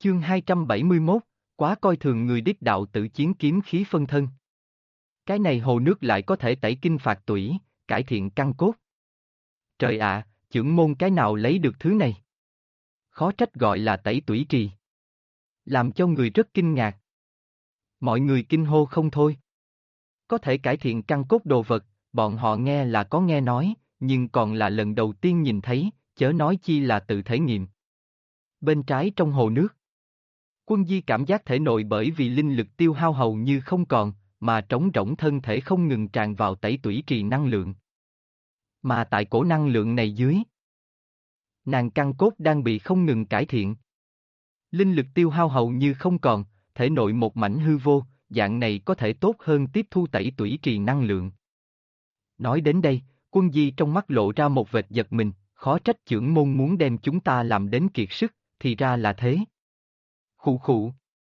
Chương 271, quá coi thường người đích đạo tự chiến kiếm khí phân thân. Cái này hồ nước lại có thể tẩy kinh phạt tủy, cải thiện căn cốt. Trời ạ, chưởng môn cái nào lấy được thứ này? Khó trách gọi là tẩy tủy trì. Làm cho người rất kinh ngạc. Mọi người kinh hô không thôi. Có thể cải thiện căn cốt đồ vật, bọn họ nghe là có nghe nói, nhưng còn là lần đầu tiên nhìn thấy, chớ nói chi là tự thể nghiệm. Bên trái trong hồ nước, Quân Di cảm giác thể nội bởi vì linh lực tiêu hao hầu như không còn, mà trống rỗng thân thể không ngừng tràn vào tẩy tủy trì năng lượng. Mà tại cổ năng lượng này dưới, nàng căn cốt đang bị không ngừng cải thiện. Linh lực tiêu hao hầu như không còn, thể nội một mảnh hư vô, dạng này có thể tốt hơn tiếp thu tẩy tủy trì năng lượng. Nói đến đây, Quân Di trong mắt lộ ra một vệt giật mình, khó trách chưởng môn muốn đem chúng ta làm đến kiệt sức, thì ra là thế. Khụ khụ.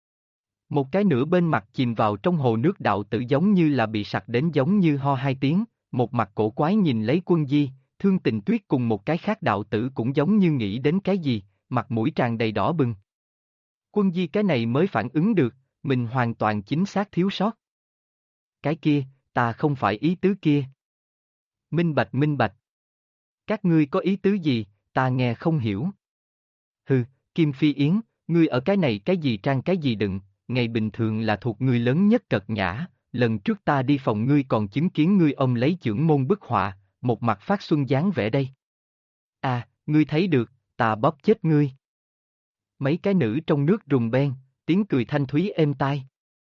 Một cái nửa bên mặt chìm vào trong hồ nước đạo tử giống như là bị sặc đến giống như ho hai tiếng, một mặt cổ quái nhìn lấy Quân Di, Thương Tình Tuyết cùng một cái khác đạo tử cũng giống như nghĩ đến cái gì, mặt mũi tràn đầy đỏ bừng. Quân Di cái này mới phản ứng được, mình hoàn toàn chính xác thiếu sót. Cái kia, ta không phải ý tứ kia. Minh bạch minh bạch. Các ngươi có ý tứ gì, ta nghe không hiểu. Hừ, Kim Phi Yến, ngươi ở cái này cái gì trang cái gì đựng, ngày bình thường là thuộc ngươi lớn nhất cật nhã, lần trước ta đi phòng ngươi còn chứng kiến ngươi ông lấy chưởng môn bức họa, một mặt phát xuân dáng vẻ đây. À, ngươi thấy được, ta bóp chết ngươi. Mấy cái nữ trong nước rùng beng, tiếng cười thanh thúy êm tai.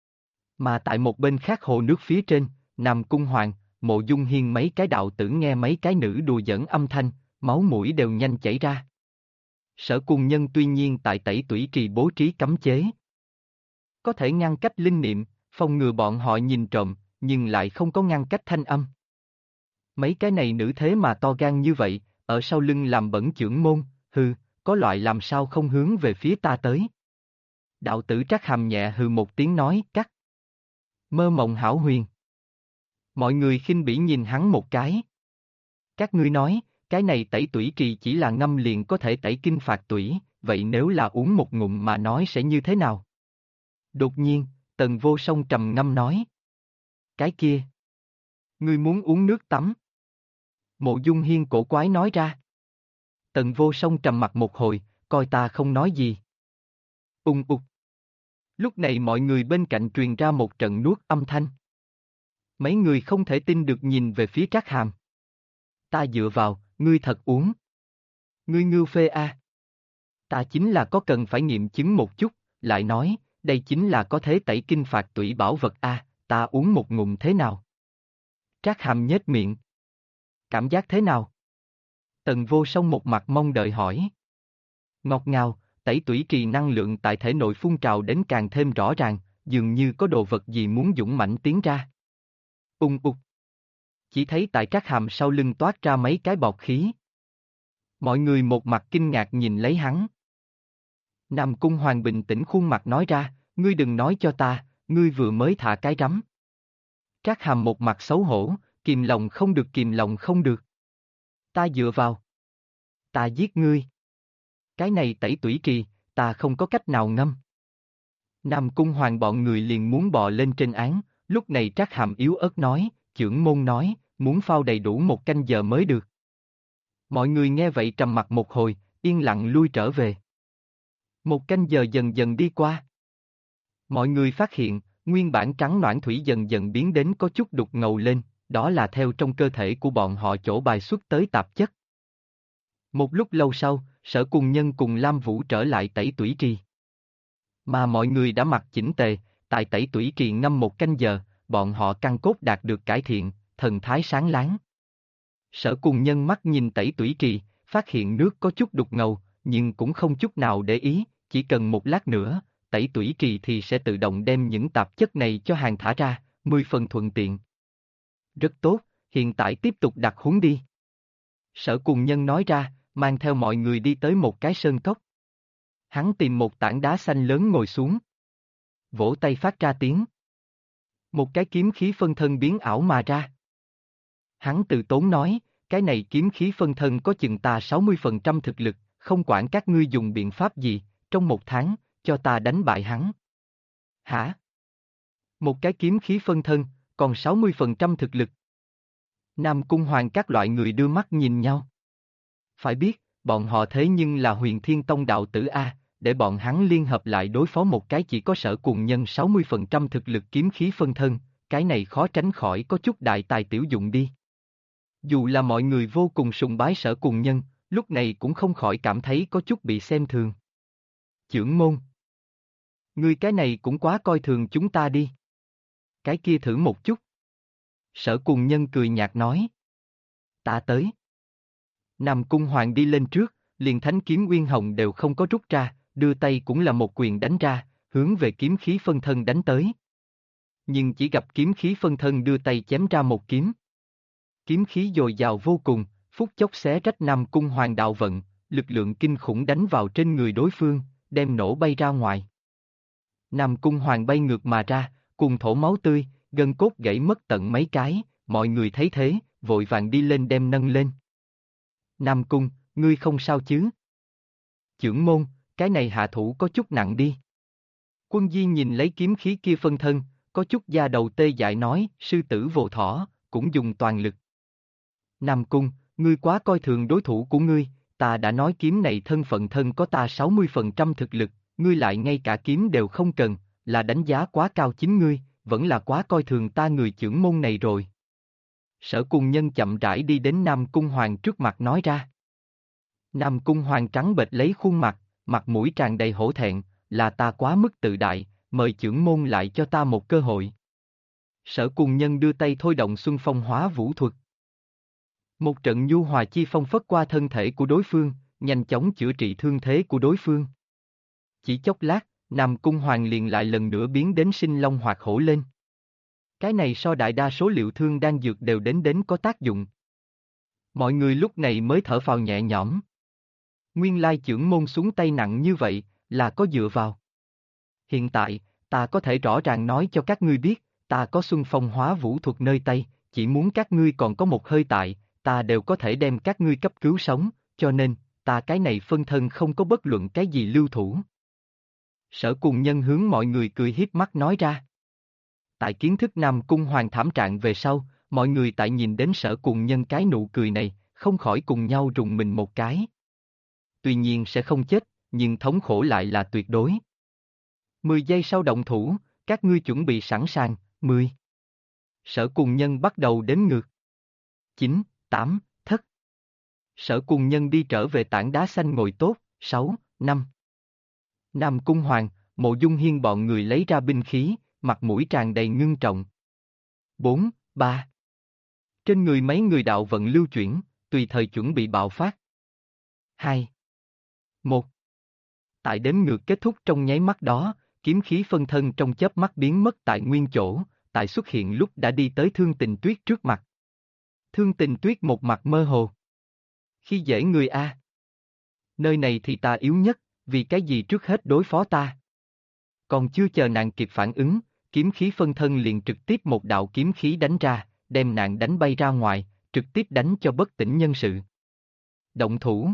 Mà tại một bên khác hồ nước phía trên, Nam Cung Hoàng, Mộ Dung Hiên mấy cái đạo tử nghe mấy cái nữ đùa giỡn âm thanh, máu mũi đều nhanh chảy ra. Sở Cùng Nhân tuy nhiên tại tẩy tủy trì bố trí cấm chế, có thể ngăn cách linh niệm, phòng ngừa bọn họ nhìn trộm, nhưng lại không có ngăn cách thanh âm. Mấy cái này nữ thế mà to gan như vậy, ở sau lưng làm bẩn chưởng môn, hừ, có loại làm sao không hướng về phía ta tới. Đạo tử Trác Hàm nhẹ hừ một tiếng nói, cắt. Mơ mộng hão huyền. Mọi người khinh bỉ nhìn hắn một cái. Các ngươi nói, cái này tẩy tủy trì chỉ là ngâm liền có thể tẩy kinh phạt tủy, vậy nếu là uống một ngụm mà nói sẽ như thế nào? Đột nhiên, Tần Vô Song trầm ngâm nói. Cái kia. Ngươi muốn uống nước tắm. Mộ Dung Hiên cổ quái nói ra. Tần Vô Song trầm mặt một hồi, coi ta không nói gì. Ung ục. Lúc này mọi người bên cạnh truyền ra một trận nuốt âm thanh. Mấy người không thể tin được nhìn về phía Trác Hàm. Ta dựa vào, ngươi thật uống. Ngươi ngưu phê a. Ta chính là có cần phải nghiệm chứng một chút, lại nói, đây chính là có thể tẩy kinh phạt tủy bảo vật a, ta uống một ngụm thế nào? Trác Hàm nhếch miệng. Cảm giác thế nào? Tần Vô Song một mặt mong đợi hỏi. Ngọt ngào, tẩy tủy trì năng lượng tại thể nội phun trào đến càng thêm rõ ràng, dường như có đồ vật gì muốn dũng mãnh tiến ra. Ung ục. Chỉ thấy tại Trác Hàm sau lưng toát ra mấy cái bọt khí. Mọi người một mặt kinh ngạc nhìn lấy hắn. Nam Cung Hoàng bình tĩnh khuôn mặt nói ra, ngươi đừng nói cho ta, ngươi vừa mới thả cái rắm. Trác Hàm một mặt xấu hổ, kìm lòng không được kìm lòng không được. Ta dựa vào. Ta giết ngươi. Cái này tẩy tủy trì, ta không có cách nào ngâm. Nam Cung Hoàng bọn người liền muốn bò lên trên án, lúc này Trác Hàm yếu ớt nói, chưởng môn nói, muốn phao đầy đủ 1 canh giờ mới được. Mọi người nghe vậy trầm mặt một hồi, yên lặng lui trở về. 1 canh giờ dần dần đi qua. Mọi người phát hiện, nguyên bản trắng noãn thủy dần dần biến đến có chút đục ngầu lên, đó là theo trong cơ thể của bọn họ chỗ bài xuất tới tạp chất. Một lúc lâu sau, Sở Cùng Nhân cùng Lam Vũ trở lại tẩy tủy trì. Mà mọi người đã mặc chỉnh tề, tại tẩy tủy trì ngâm 1 canh giờ, bọn họ căn cốt đạt được cải thiện, thần thái sáng láng. Sở Cùng Nhân mắt nhìn tẩy tủy trì, phát hiện nước có chút đục ngầu, nhưng cũng không chút nào để ý, chỉ cần một lát nữa, tẩy tủy trì thì sẽ tự động đem những tạp chất này cho hàng thả ra, 10 phần thuận tiện. Rất tốt, hiện tại tiếp tục đặt huấn đi. Sở Cùng Nhân nói ra, mang theo mọi người đi tới một cái sơn cốc. Hắn tìm một tảng đá xanh lớn ngồi xuống. Vỗ tay phát ra tiếng. Một cái kiếm khí phân thân biến ảo mà ra. Hắn từ tốn nói, cái này kiếm khí phân thân có chừng ta 60% thực lực, không quản các ngươi dùng biện pháp gì, trong 1 tháng, cho ta đánh bại hắn. Hả? Một cái kiếm khí phân thân, còn 60% thực lực. Nam Cung Hoàng các loại người đưa mắt nhìn nhau. Phải biết, bọn họ thế nhưng là Huyền Thiên Tông đạo tử A, để bọn hắn liên hợp lại đối phó một cái chỉ có Sở Cùng Nhân 60% thực lực kiếm khí phân thân, cái này khó tránh khỏi có chút đại tài tiểu dụng đi. Dù là mọi người vô cùng sùng bái Sở Cùng Nhân, lúc này cũng không khỏi cảm thấy có chút bị xem thường. Chưởng môn. Ngươi cái này cũng quá coi thường chúng ta đi. Cái kia thử một chút. Sở Cùng Nhân cười nhạt nói. Ta tới. Nam Cung Hoàng đi lên trước, liền thánh kiếm Uyên Hồng đều không có rút ra, đưa tay cũng là một quyền đánh ra, hướng về kiếm khí phân thân đánh tới. Nhưng chỉ gặp kiếm khí phân thân đưa tay chém ra một kiếm. Kiếm khí dồi dào vô cùng, phút chốc xé rách Nam Cung Hoàng đạo vận, lực lượng kinh khủng đánh vào trên người đối phương, đem nổ bay ra ngoài. Nam Cung Hoàng bay ngược mà ra, cùng thổ máu tươi, gân cốt gãy mất tận mấy cái, mọi người thấy thế, vội vàng đi lên đem nâng lên. Nam Cung, ngươi không sao chứ? Chưởng môn, cái này hạ thủ có chút nặng đi. Quân Di nhìn lấy kiếm khí kia phân thân, có chút da đầu tê dại nói, sư tử vô thỏ, cũng dùng toàn lực. Nam Cung, ngươi quá coi thường đối thủ của ngươi, ta đã nói kiếm này thân phận thân có ta 60% thực lực, ngươi lại ngay cả kiếm đều không cần, là đánh giá quá cao chính ngươi, vẫn là quá coi thường ta người chưởng môn này rồi. Sở Cùng Nhân chậm rãi đi đến Nam Cung Hoàng trước mặt nói ra. Nam Cung Hoàng trắng bệch lấy khuôn mặt, mặt mũi tràn đầy hổ thẹn, là ta quá mức tự đại, mời chưởng môn lại cho ta một cơ hội. Sở Cùng Nhân đưa tay thôi động Xuân Phong Hóa Vũ thuật. Một trận nhu hòa chi phong phất qua thân thể của đối phương, nhanh chóng chữa trị thương thế của đối phương. Chỉ chốc lát, Nam Cung Hoàng liền lại lần nữa biến đến sinh long hoạt hổ lên. Cái này so đại đa số liệu thương đan dược đều đến có tác dụng. Mọi người lúc này mới thở phào nhẹ nhõm. Nguyên lai chưởng môn xuống tay nặng như vậy, là có dựa vào. Hiện tại, ta có thể rõ ràng nói cho các ngươi biết, ta có Xuân Phong Hóa Vũ thuật nơi tay, chỉ muốn các ngươi còn có một hơi tại, ta đều có thể đem các ngươi cấp cứu sống, cho nên, ta cái này phân thân không có bất luận cái gì lưu thủ. Sở Cùng Nhân hướng mọi người cười hiếp mắt nói ra. Tại kiến thức Nam Cung Hoàng thảm trạng về sau, mọi người tại nhìn đến Sở Cùng Nhân cái nụ cười này, không khỏi cùng nhau rùng mình một cái. Tuy nhiên sẽ không chết, nhưng thống khổ lại là tuyệt đối. 10 giây sau động thủ, các ngươi chuẩn bị sẵn sàng, 10. Sở Cùng Nhân bắt đầu đếm ngược. 9, 8, thất. Sở Cùng Nhân đi trở về tảng đá xanh ngồi tốt, 6, 5. Nam Cung Hoàng, Mộ Dung Hiên bọn người lấy ra binh khí, mặt mũi tràn đầy ngưng trọng. 4, 3. Trên người mấy người đạo vận lưu chuyển, tùy thời chuẩn bị bạo phát. 2, 1. Tại đếm ngược kết thúc trong nháy mắt đó, kiếm khí phân thân trong chớp mắt biến mất tại nguyên chỗ, tại xuất hiện lúc đã đi tới Thương Tình Tuyết trước mặt. Thương Tình Tuyết một mặt mơ hồ. Khi dễ người a. Nơi này thì ta yếu nhất, vì cái gì trước hết đối phó ta? Còn chưa chờ nàng kịp phản ứng, kiếm khí phân thân liền trực tiếp một đạo kiếm khí đánh ra, đem nàng đánh bay ra ngoài, trực tiếp đánh cho bất tỉnh nhân sự. Động thủ.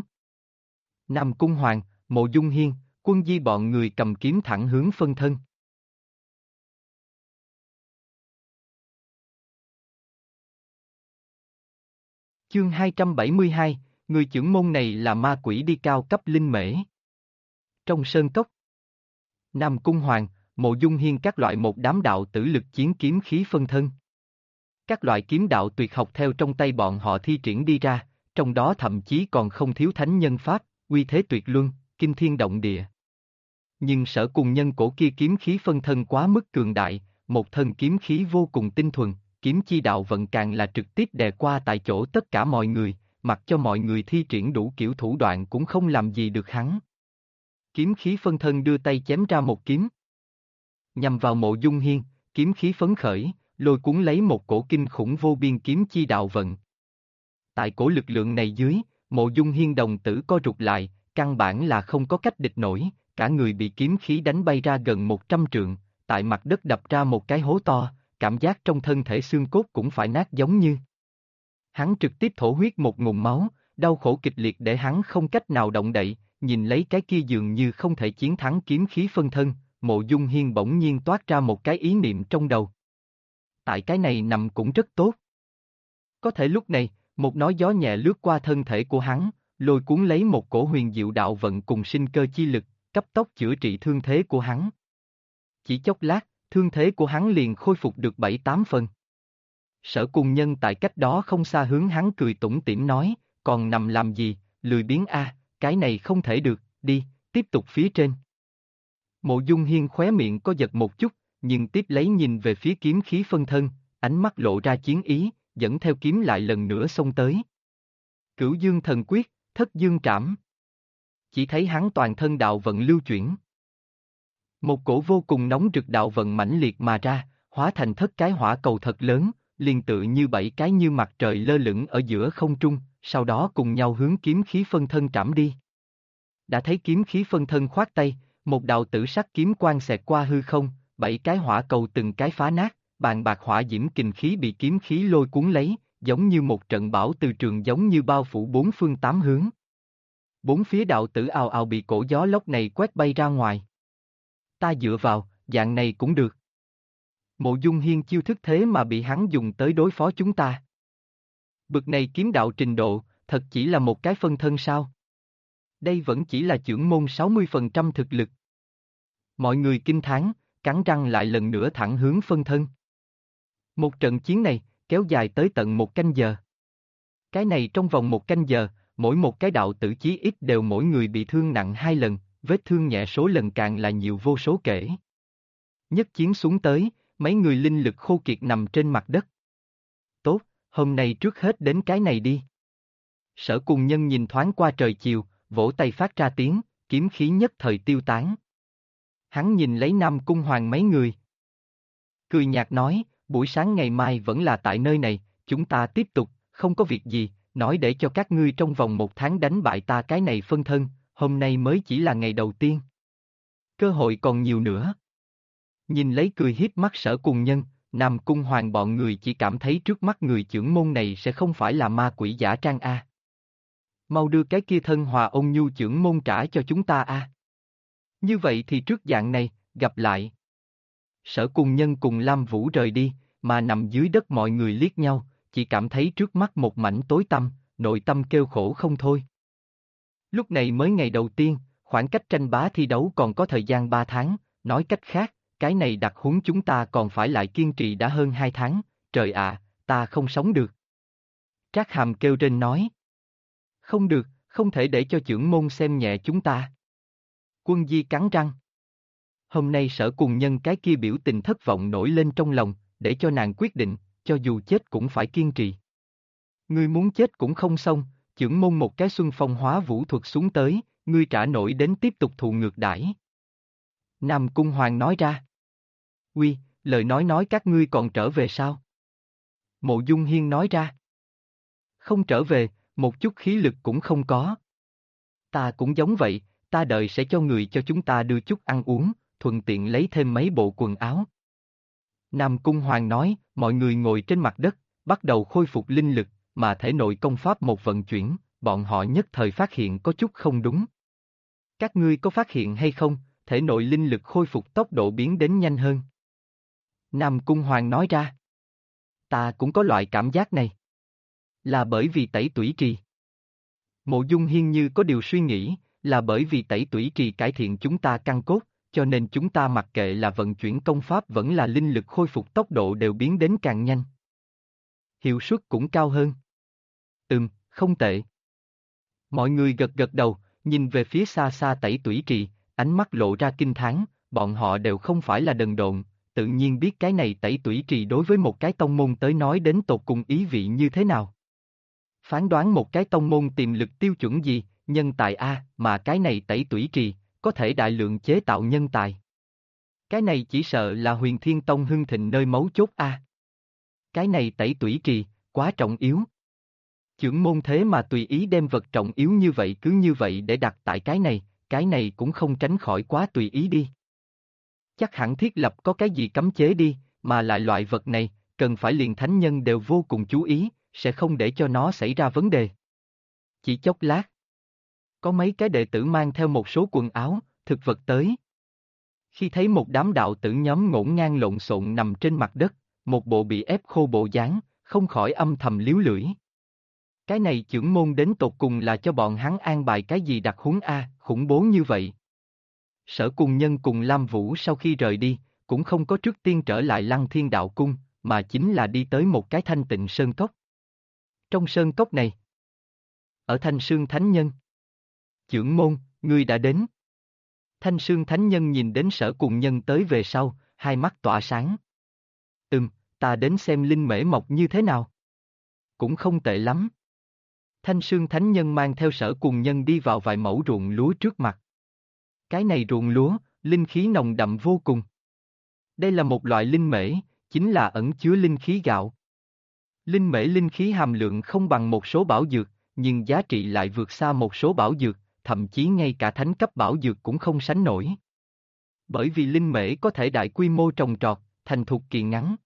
Nam Cung Hoàng, Mộ Dung Hiên, Quân Di bọn người cầm kiếm thẳng hướng phân thân. Chương 272, người chưởng môn này là ma quỷ đi cao cấp linh mễ. Trong sơn cốc, Nam Cung Hoàng, Mộ Dung Hiên các loại một đám đạo tử lực chiến kiếm khí phân thân. Các loại kiếm đạo tuyệt học theo trong tay bọn họ thi triển đi ra, trong đó thậm chí còn không thiếu thánh nhân pháp, uy thế tuyệt luân, kinh thiên động địa. Nhưng Sở Cùng Nhân cổ kia kiếm khí phân thân quá mức cường đại, một thân kiếm khí vô cùng tinh thuần, kiếm chi đạo vận càng là trực tiếp đè qua tại chỗ tất cả mọi người, mặc cho mọi người thi triển đủ kiểu thủ đoạn cũng không làm gì được hắn. Kiếm khí phân thân đưa tay chém ra một kiếm. Nhằm vào Mộ Dung Hiên, kiếm khí phấn khởi, lôi cuốn lấy một cổ kinh khủng vô biên kiếm chi đạo vận. Tại cổ lực lượng này dưới, Mộ Dung Hiên đồng tử co rụt lại, căn bản là không có cách địch nổi, cả người bị kiếm khí đánh bay ra gần 100 trượng, tại mặt đất đập ra một cái hố to, cảm giác trong thân thể xương cốt cũng phải nát giống như. Hắn trực tiếp thổ huyết một ngụm máu, đau khổ kịch liệt để hắn không cách nào động đậy, nhìn lấy cái kia dường như không thể chiến thắng kiếm khí phân thân, Mộ Dung Hiên bỗng nhiên toát ra một cái ý niệm trong đầu. Tại cái này nằm cũng rất tốt. Có thể lúc này, một nói gió nhẹ lướt qua thân thể của hắn, lôi cuốn lấy một cổ huyền diệu đạo vận cùng sinh cơ chi lực, cấp tốc chữa trị thương thế của hắn. Chỉ chốc lát, thương thế của hắn liền khôi phục được 7-8 phần. Sở Cùng Nhân tại cách đó không xa hướng hắn cười tủm tỉm nói, còn nằm làm gì, lười biếng a, cái này không thể được, đi, tiếp tục phía trên. Mộ Dung Hiên khóe miệng có giật một chút, nhưng tiếp lấy nhìn về phía kiếm khí phân thân, ánh mắt lộ ra chiến ý, dẫn theo kiếm lại lần nữa xông tới. Cửu Dương Thần Quyết, Thất Dương Trảm. Chỉ thấy hắn toàn thân đạo vận lưu chuyển. Một cổ vô cùng nóng rực đạo vận mãnh liệt mà ra, hóa thành thất cái hỏa cầu thật lớn, liền tự như 7 cái như mặt trời lơ lửng ở giữa không trung, sau đó cùng nhau hướng kiếm khí phân thân trảm đi. Đã thấy kiếm khí phân thân khoát tay, một đạo tử sắc kiếm quang xẹt qua hư không, 7 cái hỏa cầu từng cái phá nát, bàn bạc hỏa diễm kình khí bị kiếm khí lôi cuốn lấy, giống như một trận bão từ trường giống như bao phủ bốn phương tám hướng. Bốn phía đạo tử ào ào bị cổ gió lốc này quét bay ra ngoài. Ta dựa vào, dạng này cũng được. Mộ Dung Hiên chiêu thức thế mà bị hắn dùng tới đối phó chúng ta. Bực này kiếm đạo trình độ, thật chỉ là một cái phân thân sao? Đây vẫn chỉ là chưởng môn 60% thực lực. Mọi người kinh thán, cắn răng lại lần nữa thẳng hướng phân thân. Một trận chiến này, kéo dài tới tận 1 canh giờ. Cái này trong vòng 1 canh giờ, mỗi một cái đạo tử chí ít đều mỗi người bị thương nặng 2 lần, vết thương nhẹ số lần càng là nhiều vô số kể. Nhất chiến xuống tới, mấy người linh lực khô kiệt nằm trên mặt đất. Tốt, hôm nay trước hết đến cái này đi. Sở Cùng Nhân nhìn thoáng qua trời chiều, vỗ tay phát ra tiếng, kiếm khí nhất thời tiêu tán. Hắn nhìn lấy Nam Cung Hoàng mấy người. Cười nhạt nói, buổi sáng ngày mai vẫn là tại nơi này, chúng ta tiếp tục, không có việc gì, nói để cho các ngươi trong vòng 1 tháng đánh bại ta cái này phân thân, hôm nay mới chỉ là ngày đầu tiên. Cơ hội còn nhiều nữa. Nhìn lấy cười hiếp mắt Sở Cùng Nhân, Nam Cung Hoàng bọn người chỉ cảm thấy trước mắt người chưởng môn này sẽ không phải là ma quỷ giả trang a. Mau đưa cái kia thân hòa ôn nhu chưởng môn trả cho chúng ta a. Như vậy thì trước dạng này, gặp lại. Sở Cùng Nhân cùng Lam Vũ rời đi, mà nằm dưới đất mọi người liếc nhau, chỉ cảm thấy trước mắt một mảnh tối tăm, nội tâm kêu khổ không thôi. Lúc này mới ngày đầu tiên, khoảng cách tranh bá thi đấu còn có thời gian 3 tháng, nói cách khác, cái này đặc huống chúng ta còn phải lại kiên trì đã hơn 2 tháng, trời ạ, ta không sống được. Trác Hàm kêu rên nói. Không được, không thể để cho chưởng môn xem nhẹ chúng ta. Quân Di cắn răng. Hôm nay Sở Cùng Nhân cái kia biểu tình thất vọng nổi lên trong lòng, để cho nàng quyết định, cho dù chết cũng phải kiên trì. Ngươi muốn chết cũng không xong, chưởng môn một cái xuân phong hóa vũ thuật xuống tới, ngươi trả nổi đến tiếp tục thụ ngược đãi. Nam Cung Hoàng nói ra. Uy, lời nói các ngươi còn trở về sao? Mộ Dung Hiên nói ra. Không trở về, một chút khí lực cũng không có. Ta cũng giống vậy, ta đợi sẽ cho người cho chúng ta đưa chút ăn uống, thuận tiện lấy thêm mấy bộ quần áo. Nam Cung Hoàng nói, mọi người ngồi trên mặt đất, bắt đầu khôi phục linh lực, mà thể nội công pháp một vận chuyển, bọn họ nhất thời phát hiện có chút không đúng. Các ngươi có phát hiện hay không, thể nội linh lực khôi phục tốc độ biến đến nhanh hơn. Nam Cung Hoàng nói ra. Ta cũng có loại cảm giác này. Là bởi vì tẩy tủy trì. Mộ Dung Hiên như có điều suy nghĩ, là bởi vì tẩy tủy trì cải thiện chúng ta căn cốt, cho nên chúng ta mặc kệ là vận chuyển công pháp vẫn là linh lực khôi phục tốc độ đều biến đến càng nhanh. Hiệu suất cũng cao hơn. Không tệ. Mọi người gật gật đầu, nhìn về phía xa xa tẩy tủy trì, ánh mắt lộ ra kinh thán, bọn họ đều không phải là đần độn, tự nhiên biết cái này tẩy tủy trì đối với một cái tông môn tới nói đến tột cùng ý vị như thế nào. Phán đoán một cái tông môn tiềm lực tiêu chuẩn gì, nhân tài A, mà cái này tẩy tủy trì, có thể đại lượng chế tạo nhân tài. Cái này chỉ sợ là Huyền Thiên Tông hưng thịnh nơi mấu chốt A. Cái này tẩy tủy trì, quá trọng yếu. Chưởng môn thế mà tùy ý đem vật trọng yếu như vậy cứ như vậy để đặt tại cái này cũng không tránh khỏi quá tùy ý đi. Chắc hẳn thiết lập có cái gì cấm chế đi, mà lại loại vật này, cần phải liền thánh nhân đều vô cùng chú ý, sẽ không để cho nó xảy ra vấn đề. Chỉ chốc lát. Có mấy cái đệ tử mang theo một số quần áo, thực vật tới. Khi thấy một đám đạo tử nhóm ngổn ngang lộn xộn nằm trên mặt đất, một bộ bị ép khô bộ dáng, không khỏi âm thầm líu lưỡi. Cái này chưởng môn đến tột cùng là cho bọn hắn an bài cái gì đặc huống a, khủng bố như vậy. Sở Cùng Nhân cùng Lam Vũ sau khi rời đi, cũng không có trước tiên trở lại Lăng Thiên Đạo Cung, mà chính là đi tới một cái thanh tịnh sơn cốc. Trong sơn cốc này, ở Thanh Sương Thánh Nhân. Chưởng môn, ngươi đã đến. Thanh Sương Thánh Nhân nhìn đến Sở Cùng Nhân tới về sau, hai mắt tỏa sáng. Ta đến xem linh mễ mọc như thế nào. Cũng không tệ lắm. Thanh Sương Thánh Nhân mang theo Sở Cùng Nhân đi vào vài mẫu ruộng lúa trước mặt. Cái này ruộng lúa, linh khí nồng đậm vô cùng. Đây là một loại linh mễ, chính là ẩn chứa linh khí gạo. Linh mễ linh khí hàm lượng không bằng một số bảo dược, nhưng giá trị lại vượt xa một số bảo dược, thậm chí ngay cả thánh cấp bảo dược cũng không sánh nổi. Bởi vì linh mễ có thể đại quy mô trồng trọt, thành thục kỳ ngắn.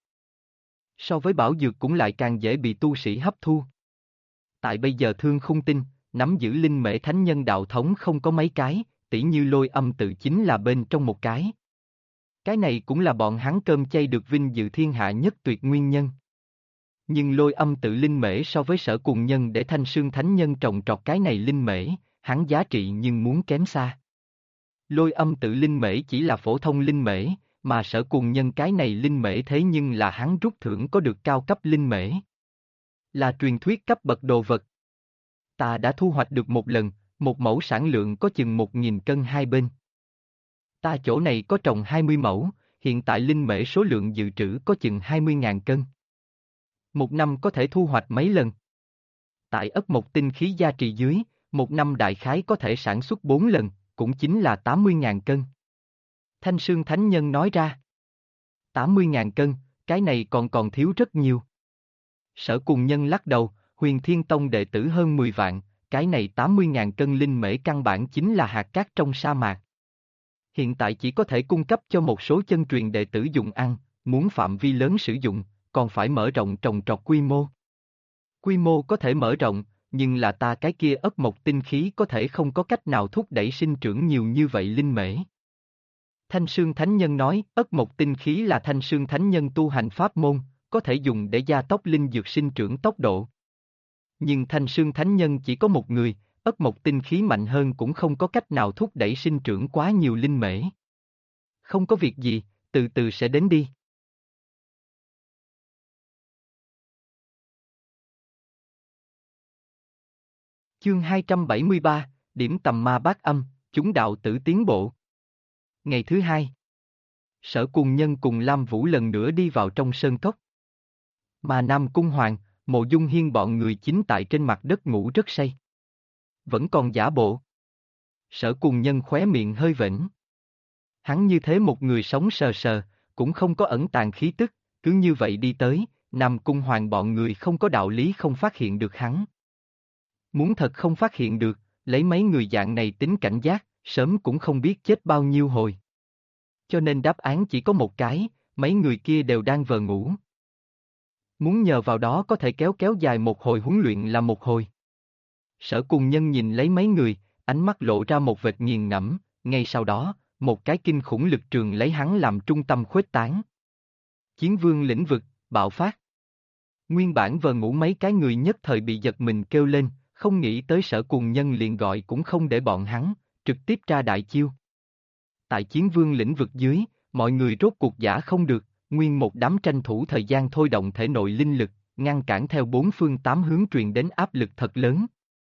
So với bảo dược cũng lại càng dễ bị tu sĩ hấp thu. Tại bây giờ Thương Khung Tinh, nắm giữ linh mễ thánh nhân đạo thống không có mấy cái, tỉ như Lôi Âm tự chính là bên trong một cái. Cái này cũng là bọn hắn cơm chay được vinh dự thiên hạ nhất tuyệt nguyên nhân. Nhưng Lôi Âm tự linh mễ so với Sở Cùng Nhân để Thanh Sương Thánh Nhân trồng trọt cái này linh mễ, hắn giá trị nhưng muốn kém xa. Lôi Âm tự linh mễ chỉ là phổ thông linh mễ, mà Sở Cùng Nhân cái này linh mễ thế nhưng là hắn rút thưởng có được cao cấp linh mễ. Là truyền thuyết cấp bậc đồ vật. Ta đã thu hoạch được một lần, một mẫu sản lượng có chừng 1.000 cân hai bên. Ta chỗ này có trồng 20 mẫu, hiện tại linh mễ số lượng dự trữ có chừng 20.000 cân. Một năm có thể thu hoạch mấy lần. Tại ất mộc tinh khí gia trì dưới, một năm đại khái có thể sản xuất 4 lần, cũng chính là 80.000 cân. Thanh Sương Thánh Nhân nói ra. 80.000 cân, cái này còn thiếu rất nhiều. Sở Cùng Nhân lắc đầu, Huyền Thiên Tông đệ tử hơn 10 vạn, cái này 80.000 cân linh mễ căn bản chính là hạt cát trong sa mạc. Hiện tại chỉ có thể cung cấp cho một số chân truyền đệ tử dùng ăn, muốn phạm vi lớn sử dụng, còn phải mở rộng trồng trọt quy mô. Quy mô có thể mở rộng, nhưng là ta cái kia ất mộc tinh khí có thể không có cách nào thúc đẩy sinh trưởng nhiều như vậy linh mễ. Thanh Sương Thánh Nhân nói, ất mộc tinh khí là Thanh Sương Thánh Nhân tu hành pháp môn, có thể dùng để gia tốc linh dược sinh trưởng tốc độ. Nhưng Thanh Sương Thánh Nhân chỉ có một người, ất mộc tinh khí mạnh hơn cũng không có cách nào thúc đẩy sinh trưởng quá nhiều linh mễ. Không có việc gì, từ từ sẽ đến đi. Chương 273, điểm tầm ma bát âm, chúng đạo tử tiến bộ. Ngày thứ hai, Sở Cùng Nhân cùng Lam Vũ lần nữa đi vào trong sơn cốc. Mà Nam Cung Hoàng, Mộ Dung Hiên bọn người chính tại trên mặt đất ngủ rất say. Vẫn còn giả bộ. Sở Cùng Nhân khóe miệng hơi vểnh. Hắn như thế một người sống sờ sờ, cũng không có ẩn tàng khí tức, cứ như vậy đi tới, Nam Cung Hoàng bọn người không có đạo lý không phát hiện được hắn. Muốn thật không phát hiện được, lấy mấy người dạng này tính cảnh giác, sớm cũng không biết chết bao nhiêu hồi. Cho nên đáp án chỉ có một cái, mấy người kia đều đang vờ ngủ. Muốn nhờ vào đó có thể kéo dài một hồi huấn luyện là một hồi. Sở Cùng Nhân nhìn lấy mấy người, ánh mắt lộ ra một vệt nghiền ngẫm, ngay sau đó, một cái kinh khủng lực trường lấy hắn làm trung tâm khuếch tán. Chiến vương lĩnh vực, bạo phát. Nguyên bản vờ ngủ mấy cái người nhất thời bị giật mình kêu lên, không nghĩ tới Sở Cùng Nhân liền gọi cũng không để bọn hắn, trực tiếp ra đại chiêu. Tại chiến vương lĩnh vực dưới, mọi người rốt cuộc giả không được, nguyên một đám tranh thủ thời gian thôi động thể nội linh lực, ngăn cản theo bốn phương tám hướng truyền đến áp lực thật lớn.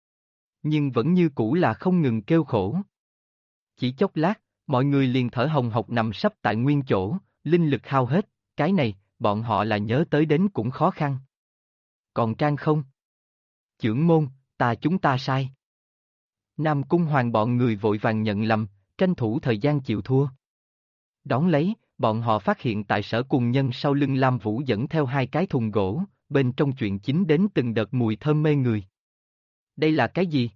Nhưng vẫn như cũ là không ngừng kêu khổ. Chỉ chốc lát, mọi người liền thở hồng hộc nằm sấp tại nguyên chỗ, linh lực hao hết, cái này, bọn họ là nhớ tới đến cũng khó khăn. Còn Trang không? Chưởng môn, chúng ta sai. Nam Cung Hoàng bọn người vội vàng nhận lầm, tranh thủ thời gian chịu thua. Đón lấy, bọn họ phát hiện tại Sở Cùng Nhân sau lưng Lam Vũ dẫn theo hai cái thùng gỗ, bên trong chuyện chính đến từng đợt mùi thơm mê người. Đây là cái gì?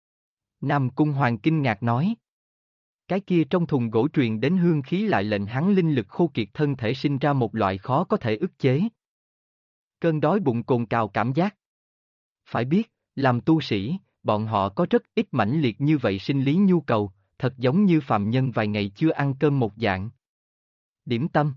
Nam Cung Hoàng kinh ngạc nói. Cái kia trong thùng gỗ truyền đến hương khí lại lệnh hắn linh lực khô kiệt thân thể sinh ra một loại khó có thể ức chế. Cơn đói bụng cồn cào cảm giác. Phải biết, làm tu sĩ, bọn họ có rất ít mãnh liệt như vậy sinh lý nhu cầu, thật giống như phàm nhân vài ngày chưa ăn cơm một dạng. Điểm tâm.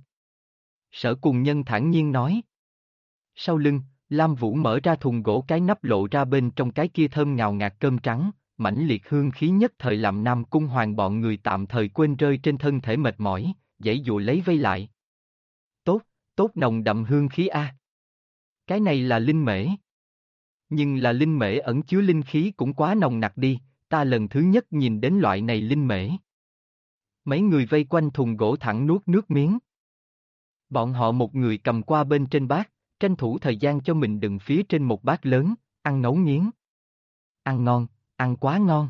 Sở Cùng Nhân thản nhiên nói. Sau lưng, Lam Vũ mở ra thùng gỗ, cái nắp lộ ra bên trong cái kia thơm ngào ngạt cơm trắng, mãnh liệt hương khí nhất thời làm Nam Cung Hoàng bọn người tạm thời quên rơi trên thân thể mệt mỏi, giãy dụa lấy vây lại. Tốt, tốt nồng đậm hương khí a. Cái này là linh mễ. Nhưng là linh mễ ẩn chứa linh khí cũng quá nồng nặc đi, ta lần thứ nhất nhìn đến loại này linh mễ. Mấy người vây quanh thùng gỗ thẳng nuốt nước miếng. Bọn họ một người cầm qua bên trên bát, tranh thủ thời gian cho mình đựng phía trên một bát lớn, ăn ngấu nghiến. Ăn ngon, ăn quá ngon.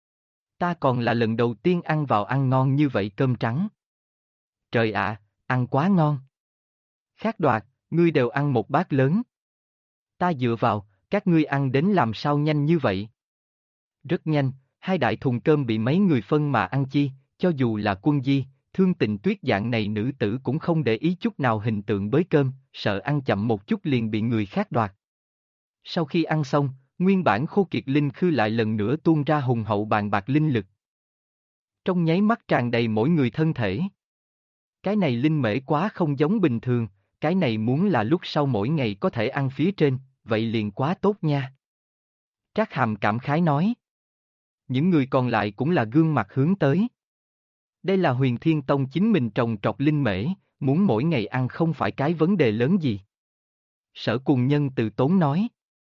Ta còn là lần đầu tiên ăn vào ăn ngon như vậy cơm trắng. Trời ạ, ăn quá ngon. Khác đoạt, ngươi đều ăn một bát lớn. Ta dựa vào, các ngươi ăn đến làm sao nhanh như vậy? Rất nhanh, 2 đại thùng cơm bị mấy người phân mà ăn chi, cho dù là Quân Di, Thương Tình Tuyết dạng này nữ tử cũng không để ý chút nào hình tượng bới cơm, sợ ăn chậm một chút liền bị người khác đoạt. Sau khi ăn xong, nguyên bản khô kiệt linh khư lại lần nữa tuôn ra hùng hậu bàn bạc linh lực. Trong nháy mắt tràn đầy mỗi người thân thể. Cái này linh mễ quá không giống bình thường, cái này muốn là lúc sau mỗi ngày có thể ăn phía trên, vậy liền quá tốt nha. Trác Hàm cảm khái nói. Những người còn lại cũng là gương mặt hướng tới. Đây là Huyền Thiên Tông chính mình trồng trọt linh mễ, muốn mỗi ngày ăn không phải cái vấn đề lớn gì. Sở Cùng Nhân từ tốn nói.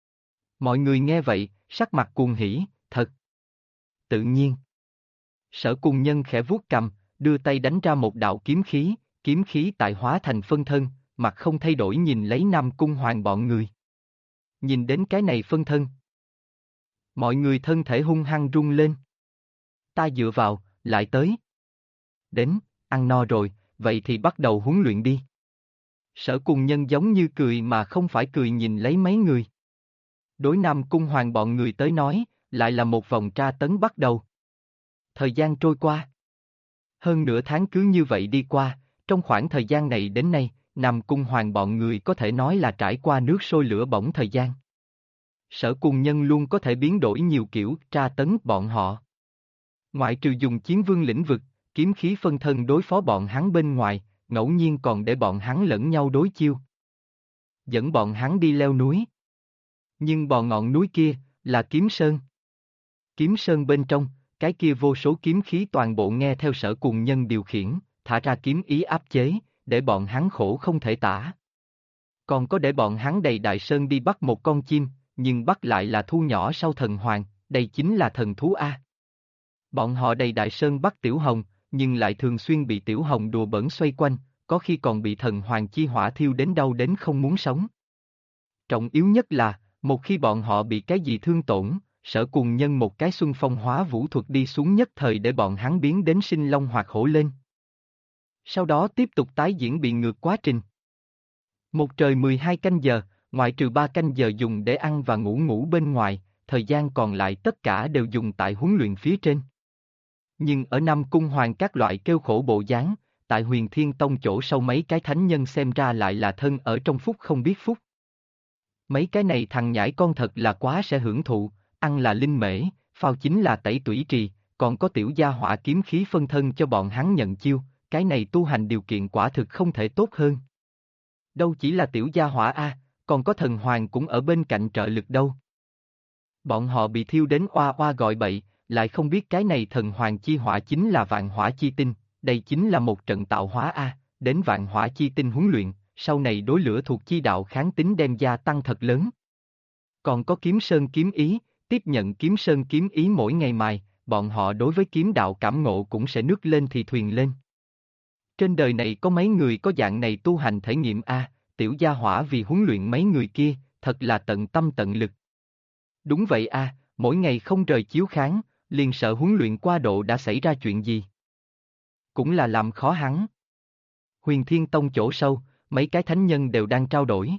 Mọi người nghe vậy, sắc mặt cuồng hỉ, thật. Tự nhiên. Sở Cùng Nhân khẽ vuốt cầm, đưa tay đánh ra một đạo kiếm khí tại hóa thành phân thân, mặt không thay đổi nhìn lấy Nam Cung Hoàng bọn người. Nhìn đến cái này phân thân. Mọi người thân thể hung hăng rung lên. Ta dựa vào, lại tới. Đến, ăn no rồi, vậy thì bắt đầu huấn luyện đi. Sở Cùng Nhân giống như cười mà không phải cười nhìn lấy mấy người. Đối Nam Cung Hoàng bọn người tới nói, lại là một vòng tra tấn bắt đầu. Thời gian trôi qua. Hơn nửa tháng cứ như vậy đi qua, trong khoảng thời gian này đến nay, Nam Cung Hoàng bọn người có thể nói là trải qua nước sôi lửa bỏng thời gian. Sở Cùng Nhân luôn có thể biến đổi nhiều kiểu tra tấn bọn họ. Ngoại trừ dùng chiến vương lĩnh vực, kiếm khí phân thân đối phó bọn hắn bên ngoài, ngẫu nhiên còn để bọn hắn lẫn nhau đối chiêu. Dẫn bọn hắn đi leo núi. Nhưng bò ngọn núi kia, là Kiếm Sơn. Kiếm Sơn bên trong, cái kia vô số kiếm khí toàn bộ nghe theo Sở Cùng Nhân điều khiển, thả ra kiếm ý áp chế, để bọn hắn khổ không thể tả. Còn có để bọn hắn đầy Đại Sơn đi bắt một con chim, nhưng bắt lại là thu nhỏ sau thần hoàng, đây chính là thần thú A. Bọn họ đầy Đại Sơn bắt Tiểu Hồng, nhưng lại thường xuyên bị Tiểu Hồng đùa bỡn xoay quanh, có khi còn bị thần hoàng chi hỏa thiêu đến đau đến không muốn sống. Trọng yếu nhất là, một khi bọn họ bị cái gì thương tổn, Sở Cùng Nhân một cái xuân phong hóa vũ thuật đi xuống nhất thời để bọn hắn biến đến sinh long hoạt hổ lên. Sau đó tiếp tục tái diễn bị ngược quá trình. Một trời 12 canh giờ, ngoại trừ 3 canh giờ dùng để ăn và ngủ bên ngoài, thời gian còn lại tất cả đều dùng tại huấn luyện phía trên. Nhưng ở Nam Cung Hoàng các loại kêu khổ bộ dáng, tại Huyền Thiên Tông chỗ sâu mấy cái thánh nhân xem ra lại là thân ở trong phúc không biết phúc. Mấy cái này thằng nhãi con thật là quá sẽ hưởng thụ, ăn là linh mễ, phao chính là tẩy tủy trì, còn có tiểu gia hỏa kiếm khí phân thân cho bọn hắn nhận chiêu, cái này tu hành điều kiện quả thực không thể tốt hơn. Đâu chỉ là tiểu gia hỏa a, còn có thần hoàng cũng ở bên cạnh trợ lực đâu. Bọn họ bị thiêu đến oa oa gọi bậy, lại không biết cái này thần hoàng chi hỏa chính là vạn hỏa chi tinh, đây chính là một trận tạo hóa a, đến vạn hỏa chi tinh huấn luyện, sau này đối lửa thuộc chi đạo kháng tính đem gia tăng thật lớn. Còn có kiếm sơn kiếm ý, tiếp nhận kiếm sơn kiếm ý mỗi ngày mài, bọn họ đối với kiếm đạo cảm ngộ cũng sẽ nước lên thì thuyền lên. Trên đời này có mấy người có dạng này tu hành thể nghiệm a, tiểu gia hỏa vì huấn luyện mấy người kia, thật là tận tâm tận lực. Đúng vậy a, mỗi ngày không rời chiếu kháng, liền sợ huấn luyện qua độ đã xảy ra chuyện gì. Cũng là làm khó hắn. Huyền Thiên Tông chỗ sâu, mấy cái thánh nhân đều đang trao đổi.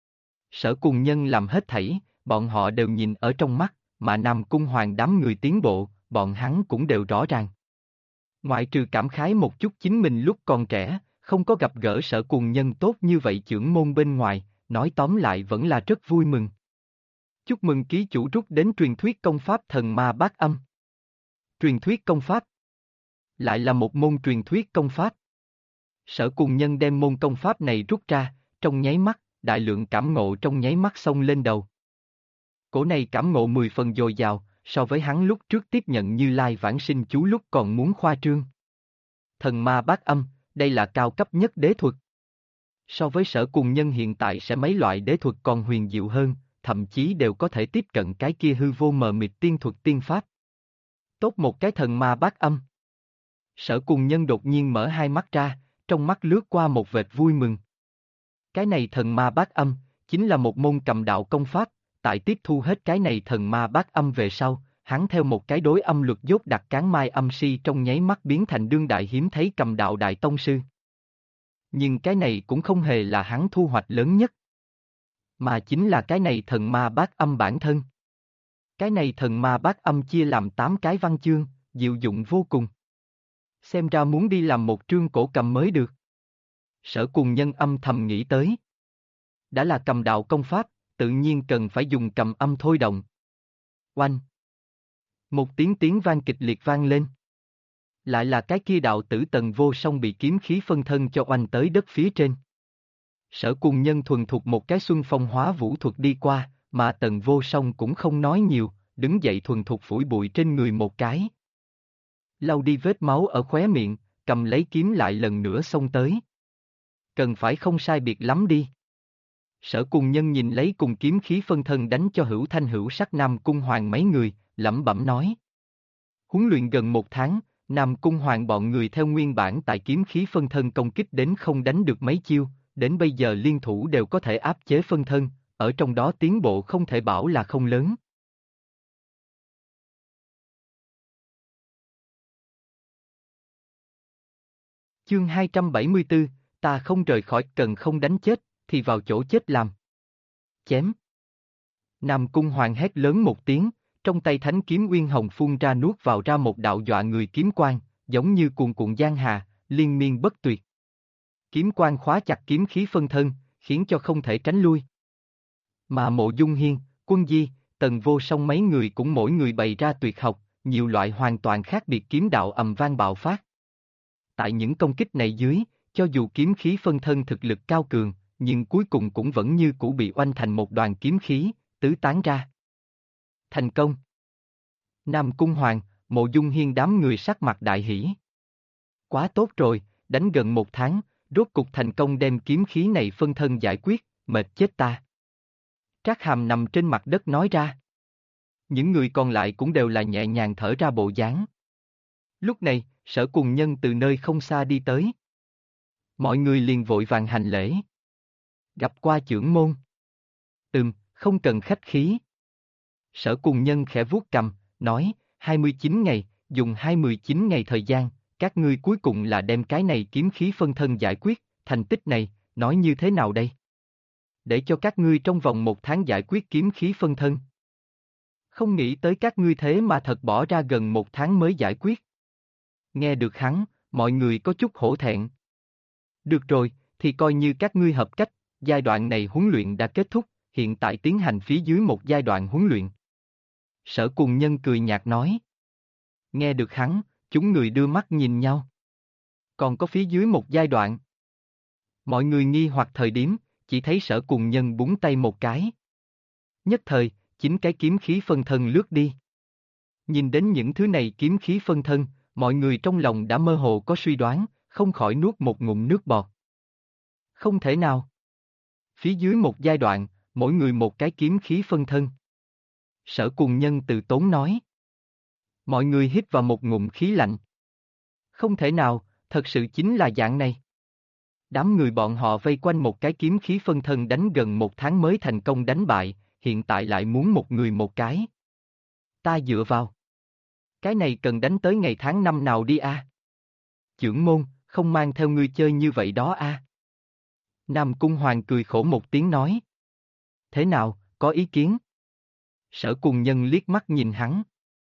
Sở Cùng Nhân làm hết thảy, bọn họ đều nhìn ở trong mắt, mà Nam Cung Hoàng đám người tiến bộ, bọn hắn cũng đều rõ ràng. Ngoại trừ cảm khái một chút chính mình lúc còn trẻ, không có gặp gỡ Sở Cùng Nhân tốt như vậy chưởng môn bên ngoài, nói tóm lại vẫn là rất vui mừng. Chúc mừng ký chủ rút đến truyền thuyết công pháp thần ma bát âm. Truyền thuyết công pháp. Lại là một môn truyền thuyết công pháp. Sở Cùng Nhân đem môn công pháp này rút ra, trong nháy mắt, đại lượng cảm ngộ trong nháy mắt xông lên đầu. Cổ này cảm ngộ 10 phần dồi dào, so với hắn lúc trước tiếp nhận Như Lai vãng sinh chú lúc còn muốn khoa trương. Thần ma bát âm, đây là cao cấp nhất đế thuật. So với Sở Cùng Nhân hiện tại sẽ mấy loại đế thuật còn huyền diệu hơn, thậm chí đều có thể tiếp cận cái kia hư vô mờ mịt tiên thuật tiên pháp. Tốt một cái thần ma bát âm. Sở Cùng Nhân đột nhiên mở hai mắt ra, trong mắt lướt qua một vệt vui mừng. Cái này thần ma bát âm, chính là một môn cầm đạo công pháp, tại tiếp thu hết cái này thần ma bát âm về sau, hắn theo một cái đối âm luật dốt đặc cán mai âm si trong nháy mắt biến thành đương đại hiếm thấy cầm đạo đại tông sư. Nhưng cái này cũng không hề là hắn thu hoạch lớn nhất. Mà chính là cái này thần ma bát âm bản thân. Cái này thần ma bát âm chia làm 8 cái văn chương, diệu dụng vô cùng. Xem ra muốn đi làm một trương cổ cầm mới được. Sở Cùng Nhân âm thầm nghĩ tới. Đã là cầm đạo công pháp, tự nhiên cần phải dùng cầm âm thôi động. Oanh! Một tiếng vang kịch liệt vang lên. Lại là cái kia đạo tử Tần Vô Song bị kiếm khí phân thân cho oanh tới đất phía trên. Sở Cùng Nhân thuần thục một cái xuân phong hóa vũ thuật đi qua, mà Tần Vô Song cũng không nói nhiều, đứng dậy thuần thục phủi bụi trên người một cái. Lau đi vết máu ở khóe miệng, cầm lấy kiếm lại lần nữa xông tới. Cần phải không sai biệt lắm đi. Sở Cùng Nhân nhìn lấy cùng kiếm khí phân thân đánh cho hữu thanh hữu sắc Nam Cung Hoàng mấy người, lẩm bẩm nói. Huấn luyện gần 1 tháng, Nam Cung Hoàng bọn người theo nguyên bản tại kiếm khí phân thân công kích đến không đánh được mấy chiêu, đến bây giờ liên thủ đều có thể áp chế phân thân, ở trong đó tiến bộ không thể bảo là không lớn. Chương 274, ta không rời khỏi, cần không đánh chết, thì vào chỗ chết làm. Chém. Nam Cung Hoàng hét lớn một tiếng, trong tay thánh kiếm Uyên Hồng phun ra nuốt vào ra một đạo dọa người kiếm quang, giống như cuồn cuộn giang hà, liên miên bất tuyệt. Kiếm quang khóa chặt kiếm khí phân thân, khiến cho không thể tránh lui. Mà Mộ Dung Hiên, Quân Di, Tần Vô Song mấy người cũng mỗi người bày ra tuyệt học, nhiều loại hoàn toàn khác biệt kiếm đạo ầm vang bạo phát. Tại những công kích này dưới, cho dù kiếm khí phân thân thực lực cao cường, nhưng cuối cùng cũng vẫn như cũ bị oanh thành một đoàn kiếm khí, tứ tán ra. Thành công. Nam Cung Hoàng, Mộ Dung Hiên đám người sắc mặt đại hỉ. Quá tốt rồi, đánh gần 1 tháng, rốt cục thành công đem kiếm khí này phân thân giải quyết, mệt chết ta. Trác Hàm nằm trên mặt đất nói ra. Những người còn lại cũng đều là nhẹ nhàng thở ra bộ dáng. Lúc này, Sở Cùng Nhân từ nơi không xa đi tới. Mọi người liền vội vàng hành lễ. Gặp qua chưởng môn. Không cần khách khí. Sở Cùng Nhân khẽ vuốt cằm, nói, 29 ngày, dùng 29 ngày thời gian, các ngươi cuối cùng là đem cái này kiếm khí phân thân giải quyết, thành tích này, nói như thế nào đây? Để cho các ngươi trong vòng 1 tháng giải quyết kiếm khí phân thân. Không nghĩ tới các ngươi thế mà thật bỏ ra gần 1 tháng mới giải quyết. Nghe được hắn, mọi người có chút hổ thẹn. Được rồi, thì coi như các ngươi hợp cách, giai đoạn này huấn luyện đã kết thúc, hiện tại tiến hành phía dưới một giai đoạn huấn luyện. Sở Cùng Nhân cười nhạt nói. Nghe được hắn, chúng người đưa mắt nhìn nhau. Còn có phía dưới một giai đoạn. Mọi người nghi hoặc thời điểm, chỉ thấy Sở Cùng Nhân búng tay một cái. Nhất thời, 9 cái kiếm khí phân thân lướt đi. Nhìn đến những thứ này kiếm khí phân thân, mọi người trong lòng đã mơ hồ có suy đoán, không khỏi nuốt một ngụm nước bọt. Không thể nào. Phía dưới một giai đoạn, mỗi người một cái kiếm khí phân thân. Sở Cùng Nhân từ tốn nói. Mọi người hít vào một ngụm khí lạnh. Không thể nào, thật sự chính là dạng này. Đám người bọn họ vây quanh một cái kiếm khí phân thân đánh gần 1 tháng mới thành công đánh bại, hiện tại lại muốn một người một cái. Ta dựa vào. Cái này cần đánh tới ngày tháng năm nào đi a? Chưởng môn, không mang theo ngươi chơi như vậy đó a. Nam Cung Hoàng cười khổ một tiếng nói. Thế nào, có ý kiến? Sở Cùng Nhân liếc mắt nhìn hắn.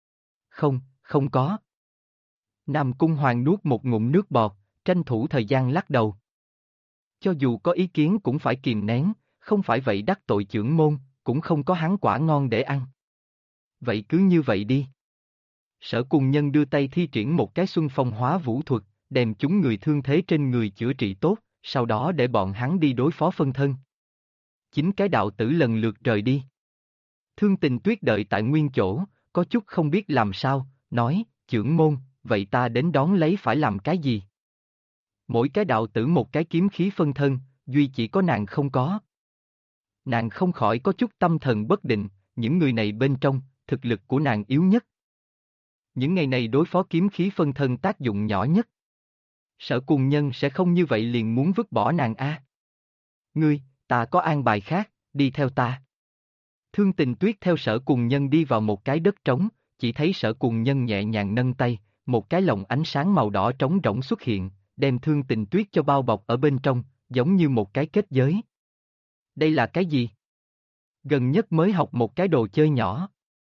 Không có. Nam Cung Hoàng nuốt một ngụm nước bọt, tranh thủ thời gian lắc đầu. Cho dù có ý kiến cũng phải kìm nén, không phải vậy đắc tội chưởng môn, cũng không có hắn quả ngon để ăn. Vậy cứ như vậy đi. Sở Cùng Nhân đưa tay thi triển một cái xuân phong hóa vũ thuật, đem chúng người thương thế trên người chữa trị tốt, sau đó để bọn hắn đi đối phó phân thân. 9 cái đạo tử lần lượt rời đi. Thương Tình Tuyết đợi tại nguyên chỗ, có chút không biết làm sao, nói, chưởng môn, vậy ta đến đón lấy phải làm cái gì? Mỗi cái đạo tử một cái kiếm khí phân thân, duy chỉ có nàng không có. Nàng không khỏi có chút tâm thần bất định, những người này bên trong, thực lực của nàng yếu nhất. Những ngày này đối phó kiếm khí phân thân tác dụng nhỏ nhất. Sở Cùng Nhân sẽ không như vậy liền muốn vứt bỏ nàng a. Ngươi, ta có an bài khác, đi theo ta. Thương Tình Tuyết theo Sở Cùng Nhân đi vào một cái đất trống, chỉ thấy Sở Cùng Nhân nhẹ nhàng nâng tay, một cái lồng ánh sáng màu đỏ trống rỗng xuất hiện, đem Thương Tình Tuyết cho bao bọc ở bên trong, giống như một cái kết giới. Đây là cái gì? Gần nhất mới học một cái đồ chơi nhỏ.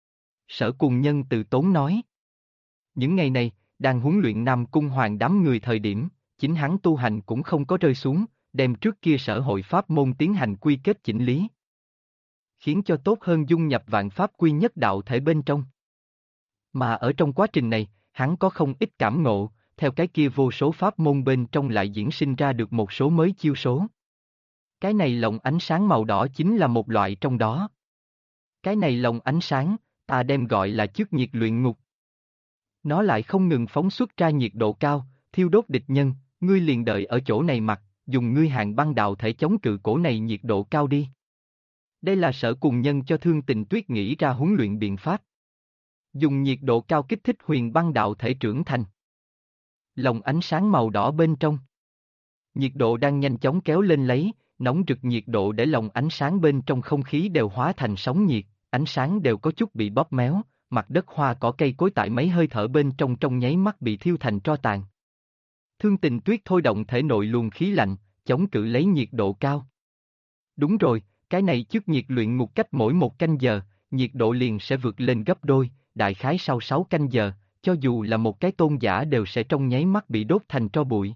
Sở Cùng Nhân từ tốn nói. Những ngày này, đang huấn luyện Nam Cung Hoàng đám người thời điểm, chính hắn tu hành cũng không có rơi xuống, đem trước kia sở hội pháp môn tiến hành quy kết chỉnh lý. Khiến cho tốt hơn dung nhập vạn pháp quy nhất đạo thể bên trong. Mà ở trong quá trình này, hắn có không ít cảm ngộ, theo cái kia vô số pháp môn bên trong lại diễn sinh ra được một số mới chiêu số. Cái này lồng ánh sáng màu đỏ chính là một loại trong đó. Cái này lồng ánh sáng, ta đem gọi là chức nhiệt luyện ngục. Nó lại không ngừng phóng xuất ra nhiệt độ cao, thiêu đốt địch nhân, ngươi liền đợi ở chỗ này mặc, dùng ngươi hàng băng đạo thể chống cự cổ này nhiệt độ cao đi. Đây là Sở Cùng Nhân cho Thương Tình Tuyết nghĩ ra huấn luyện biện pháp. Dùng nhiệt độ cao kích thích huyền băng đạo thể trưởng thành. Lồng ánh sáng màu đỏ bên trong. Nhiệt độ đang nhanh chóng kéo lên lấy, nóng rực nhiệt độ để lồng ánh sáng bên trong không khí đều hóa thành sóng nhiệt, ánh sáng đều có chút bị bóp méo, mặt đất hoa cỏ cây cối tại mấy hơi thở bên trong nháy mắt bị thiêu thành tro tàn. Thương Tình Tuyết thôi động thể nội luồng khí lạnh, chống cự lấy nhiệt độ cao. Đúng rồi, cái này chức nhiệt luyện ngục cách mỗi 1 canh giờ, nhiệt độ liền sẽ vượt lên gấp đôi, đại khái sau 6 canh giờ, cho dù là một cái tôn giả đều sẽ trong nháy mắt bị đốt thành tro bụi.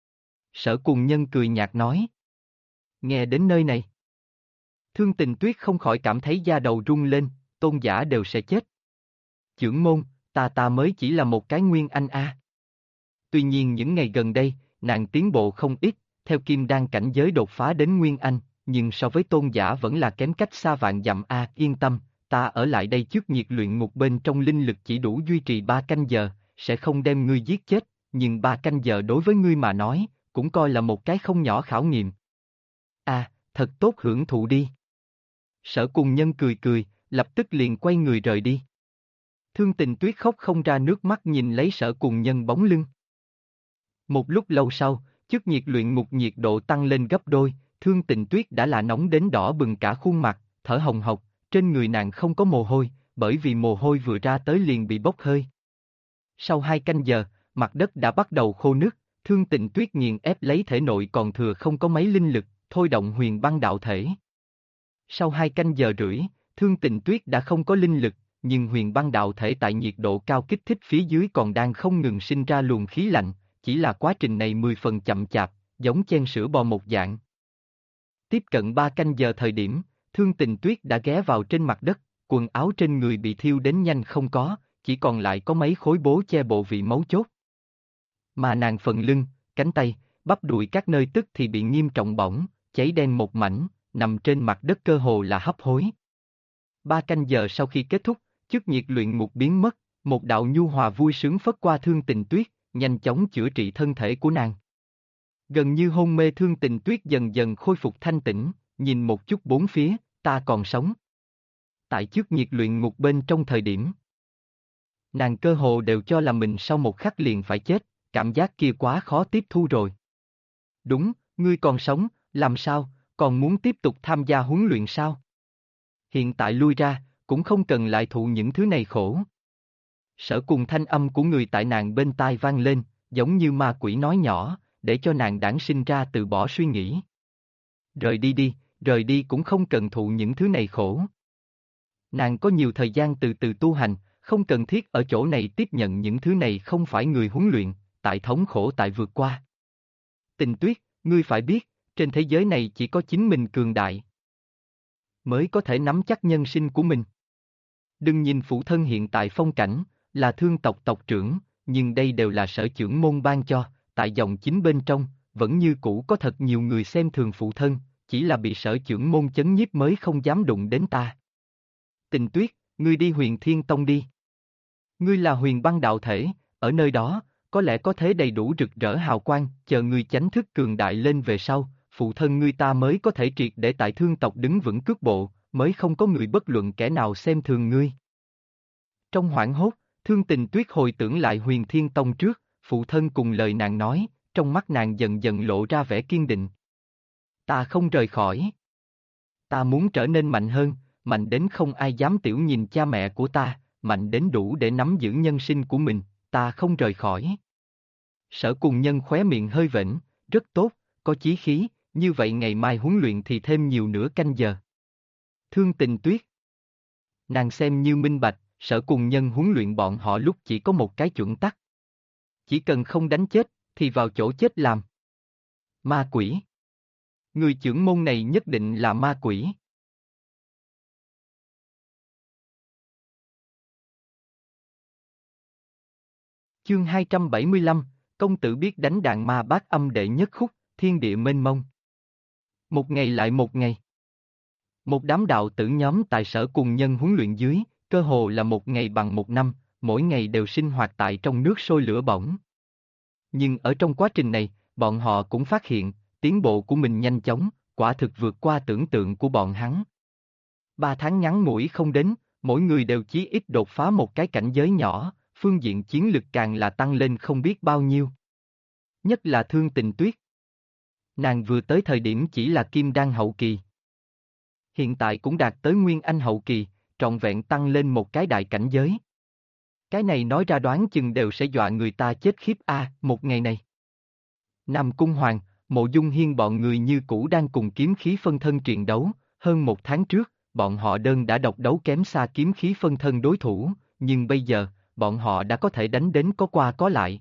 Sở Cùng Nhân cười nhạt nói. Nghe đến nơi này, Thương Tình Tuyết không khỏi cảm thấy da đầu rung lên, tôn giả đều sẽ chết. Chưởng môn, ta mới chỉ là một cái nguyên anh a. Tuy nhiên những ngày gần đây, nàng tiến bộ không ít, theo kim đan cảnh giới đột phá đến nguyên anh, nhưng so với tôn giả vẫn là kém cách xa vạn dặm a. Yên tâm, ta ở lại đây trước nhiệt luyện ngục bên trong linh lực chỉ đủ duy trì 3 canh giờ, sẽ không đem ngươi giết chết, nhưng 3 canh giờ đối với ngươi mà nói, cũng coi là một cái không nhỏ khảo nghiệm. À, thật tốt hưởng thụ đi. Sở Cùng Nhân cười cười, lập tức liền quay người rời đi. Thương Tình Tuyết khóc không ra nước mắt nhìn lấy Sở Cùng Nhân bóng lưng. Một lúc lâu sau, chức nhiệt luyện ngục nhiệt độ tăng lên gấp đôi, Thương Tình Tuyết đã là nóng đến đỏ bừng cả khuôn mặt, thở hồng hộc, trên người nàng không có mồ hôi, bởi vì mồ hôi vừa ra tới liền bị bốc hơi. Sau 2 canh giờ, mặt đất đã bắt đầu khô nước, Thương Tình Tuyết nghiền ép lấy thể nội còn thừa không có mấy linh lực, thôi động huyền băng đạo thể. Sau 2 canh giờ rưỡi, Thương Tình Tuyết đã không có linh lực, nhưng huyền băng đạo thể tại nhiệt độ cao kích thích phía dưới còn đang không ngừng sinh ra luồng khí lạnh, chỉ là quá trình này 10 phần chậm chạp, giống chen sữa bò một dạng. Tiếp cận 3 canh giờ thời điểm, Thương Tình Tuyết đã ghé vào trên mặt đất, quần áo trên người bị thiêu đến nhanh không có, chỉ còn lại có mấy khối bố che bộ vị máu chốt. Mà nàng phần lưng, cánh tay, bắp đùi các nơi tức thì bị nghiêm trọng bỏng, cháy đen một mảnh, nằm trên mặt đất cơ hồ là hấp hối. 3 canh giờ sau khi kết thúc, chức nhiệt luyện ngục biến mất, một đạo nhu hòa vui sướng phất qua Thương Tình Tuyết, nhanh chóng chữa trị thân thể của nàng. Gần như hôn mê Thương Tình Tuyết dần dần khôi phục thanh tĩnh, nhìn một chút bốn phía, ta còn sống. Tại chức nhiệt luyện ngục bên trong thời điểm, nàng cơ hồ đều cho là mình sau một khắc liền phải chết, cảm giác kia quá khó tiếp thu rồi. Đúng, ngươi còn sống, làm sao, còn muốn tiếp tục tham gia huấn luyện sao? Hiện tại lui ra, cũng không cần lại thụ những thứ này khổ. Sở Cùng thanh âm của người tại nàng bên tai vang lên, giống như ma quỷ nói nhỏ, để cho nàng đãng sinh ra từ bỏ suy nghĩ. Rời đi đi, rời đi cũng không cần thụ những thứ này khổ. Nàng có nhiều thời gian từ từ tu hành, không cần thiết ở chỗ này tiếp nhận những thứ này không phải người huấn luyện, tại thống khổ tại vượt qua. Tình Tuyết, ngươi phải biết, trên thế giới này chỉ có chính mình cường đại. mới có thể nắm chắc nhân sinh của mình. Đừng nhìn phụ thân hiện tại phong cảnh, là thương tộc tộc trưởng, nhưng đây đều là sở chưởng môn ban cho, tại dòng chính bên trong, vẫn như cũ có thật nhiều người xem thường phụ thân, chỉ là bị sở chưởng môn chấn nhiếp mới không dám đụng đến ta. Tình Tuyết, ngươi đi Huyền Thiên Tông đi. Ngươi là huyền băng đạo thể, ở nơi đó, có lẽ có thế đầy đủ rực rỡ hào quang, chờ ngươi chánh thức cường đại lên về sau, phụ thân ngươi ta mới có thể triệt để tại thương tộc đứng vững cước bộ, mới không có người bất luận kẻ nào xem thường ngươi. Trong hoảng hốt, Thương Tình Tuyết hồi tưởng lại Huyền Thiên Tông trước, phụ thân cùng lời nàng nói, trong mắt nàng dần dần lộ ra vẻ kiên định. Ta không rời khỏi. Ta muốn trở nên mạnh hơn, mạnh đến không ai dám tiểu nhìn cha mẹ của ta, mạnh đến đủ để nắm giữ nhân sinh của mình, ta không rời khỏi. Sở Cùng Nhân khóe miệng hơi vểnh, rất tốt, có chí khí, như vậy ngày mai huấn luyện thì thêm nhiều nửa canh giờ. Thương Tình Tuyết. Nàng xem như minh bạch, Sở Cùng Nhân huấn luyện bọn họ lúc chỉ có một cái chuẩn tắc. Chỉ cần không đánh chết, thì vào chỗ chết làm. Ma quỷ. Người trưởng môn này nhất định là ma quỷ. Chương 275, công tử biết đánh đàn ma bát âm đệ nhất khúc, thiên địa mênh mông. Một ngày lại một ngày. Một đám đạo tử nhóm tại Sở Cùng Nhân huấn luyện dưới, cơ hồ là một ngày bằng một năm, mỗi ngày đều sinh hoạt tại trong nước sôi lửa bỏng. Nhưng ở trong quá trình này, bọn họ cũng phát hiện, tiến bộ của mình nhanh chóng, quả thực vượt qua tưởng tượng của bọn hắn. 3 tháng ngắn ngủi không đến, mỗi người đều chí ít đột phá một cái cảnh giới nhỏ, phương diện chiến lực càng là tăng lên không biết bao nhiêu. Nhất là Thương Tình Tuyết. Nàng vừa tới thời điểm chỉ là kim đan hậu kỳ. Hiện tại cũng đạt tới nguyên anh hậu kỳ, trọn vẹn tăng lên một cái đại cảnh giới. Cái này nói ra đoán chừng đều sẽ dọa người ta chết khiếp một ngày này. Nam Cung Hoàng, Mộ Dung Hiên bọn người như cũ đang cùng kiếm khí phân thân triền đấu, hơn 1 tháng trước, bọn họ đơn đã độc đấu kém xa kiếm khí phân thân đối thủ, nhưng bây giờ, bọn họ đã có thể đánh đến có qua có lại.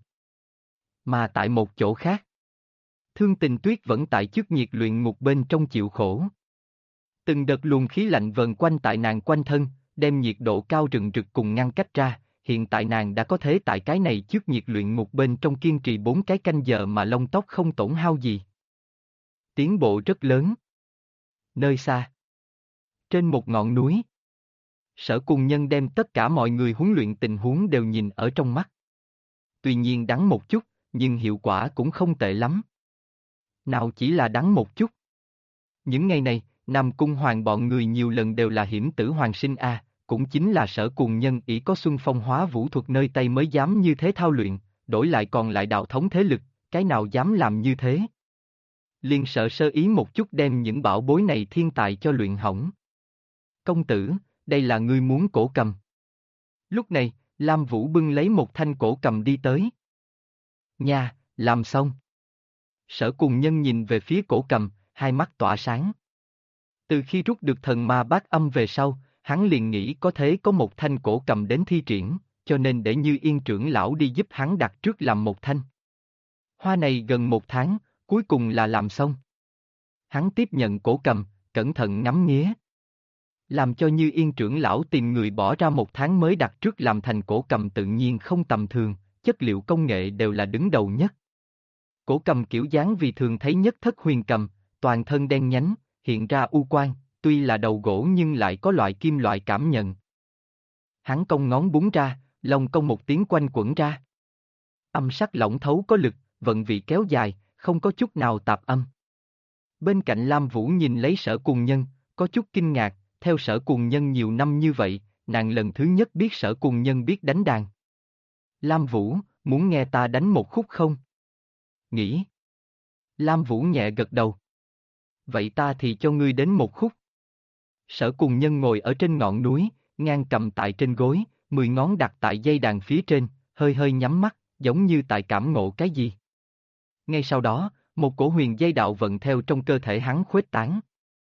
Mà tại một chỗ khác, Thương Tình Tuyết vẫn tại chức nhiệt luyện ngục bên trong chịu khổ. Từng đợt luồng khí lạnh vần quanh tại nàng quanh thân, đem nhiệt độ cao rừng rực cùng ngăn cách ra, hiện tại nàng đã có thể tại cái này chức nhiệt luyện ngục bên trong kiên trì 4 cái canh giờ mà lông tóc không tổn hao gì. Tiến bộ rất lớn. Nơi xa, trên một ngọn núi, Sở Cùng Nhân đem tất cả mọi người huấn luyện tình huống đều nhìn ở trong mắt. Tuy nhiên đắng một chút, nhưng hiệu quả cũng không tệ lắm. Nào chỉ là đắng một chút. Những ngày này, Nam Cung Hoàng bọn người nhiều lần đều là hiểm tử hoàng sinh cũng chính là Sở Cùng Nhân ỷ có Xuân Phong hóa vũ thuật nơi tay mới dám như thế thao luyện, đổi lại còn lại đạo thống thế lực, cái nào dám làm như thế. Liền sợ sơ ý một chút đem những bảo bối này thiên tài cho luyện hỏng. Công tử, đây là ngươi muốn cổ cầm. Lúc này, Lam Vũ bưng lấy một thanh cổ cầm đi tới. Nha, làm xong. Sở Cùng Nhân nhìn về phía cổ cầm, hai mắt tỏa sáng. Từ khi rút được thần ma bát âm về sau, hắn liền nghĩ có thế có một thanh cổ cầm đến thi triển, cho nên để Như Yên trưởng lão đi giúp hắn đặt trước làm một thanh. Hoa này gần 1 tháng, cuối cùng là làm xong. Hắn tiếp nhận cổ cầm, cẩn thận ngắm nghía. Làm cho Như Yên trưởng lão tìm người bỏ ra 1 tháng mới đặt trước làm thành cổ cầm tự nhiên không tầm thường, chất liệu công nghệ đều là đứng đầu nhất. Cổ cầm kiểu dáng vì thường thấy nhất thất huyền cầm, toàn thân đen nhánh, hiện ra u quang, tuy là đầu gỗ nhưng lại có loại kim loại cảm nhận. Hắn cong ngón búng ra, lông công một tiếng quanh quẩn ra. Âm sắc lỏng thấu có lực, vận vị kéo dài, không có chút nào tạp âm. Bên cạnh Lam Vũ nhìn lấy Sở Cùng Nhân, có chút kinh ngạc, theo Sở Cùng Nhân nhiều năm như vậy, nàng lần thứ nhất biết Sở Cùng Nhân biết đánh đàn. Lam Vũ, muốn nghe ta đánh một khúc không? Nghĩ. Lam Vũ nhẹ gật đầu. Vậy ta thì cho ngươi đến một khúc. Sở Cùng Nhân ngồi ở trên ngọn núi, ngang cầm tại trên gối, 10 ngón đặt tại dây đàn phía trên, hơi hơi nhắm mắt, giống như tại cảm ngộ cái gì. Ngay sau đó, một cổ huyền dây đạo vận theo trong cơ thể hắn khuếch tán.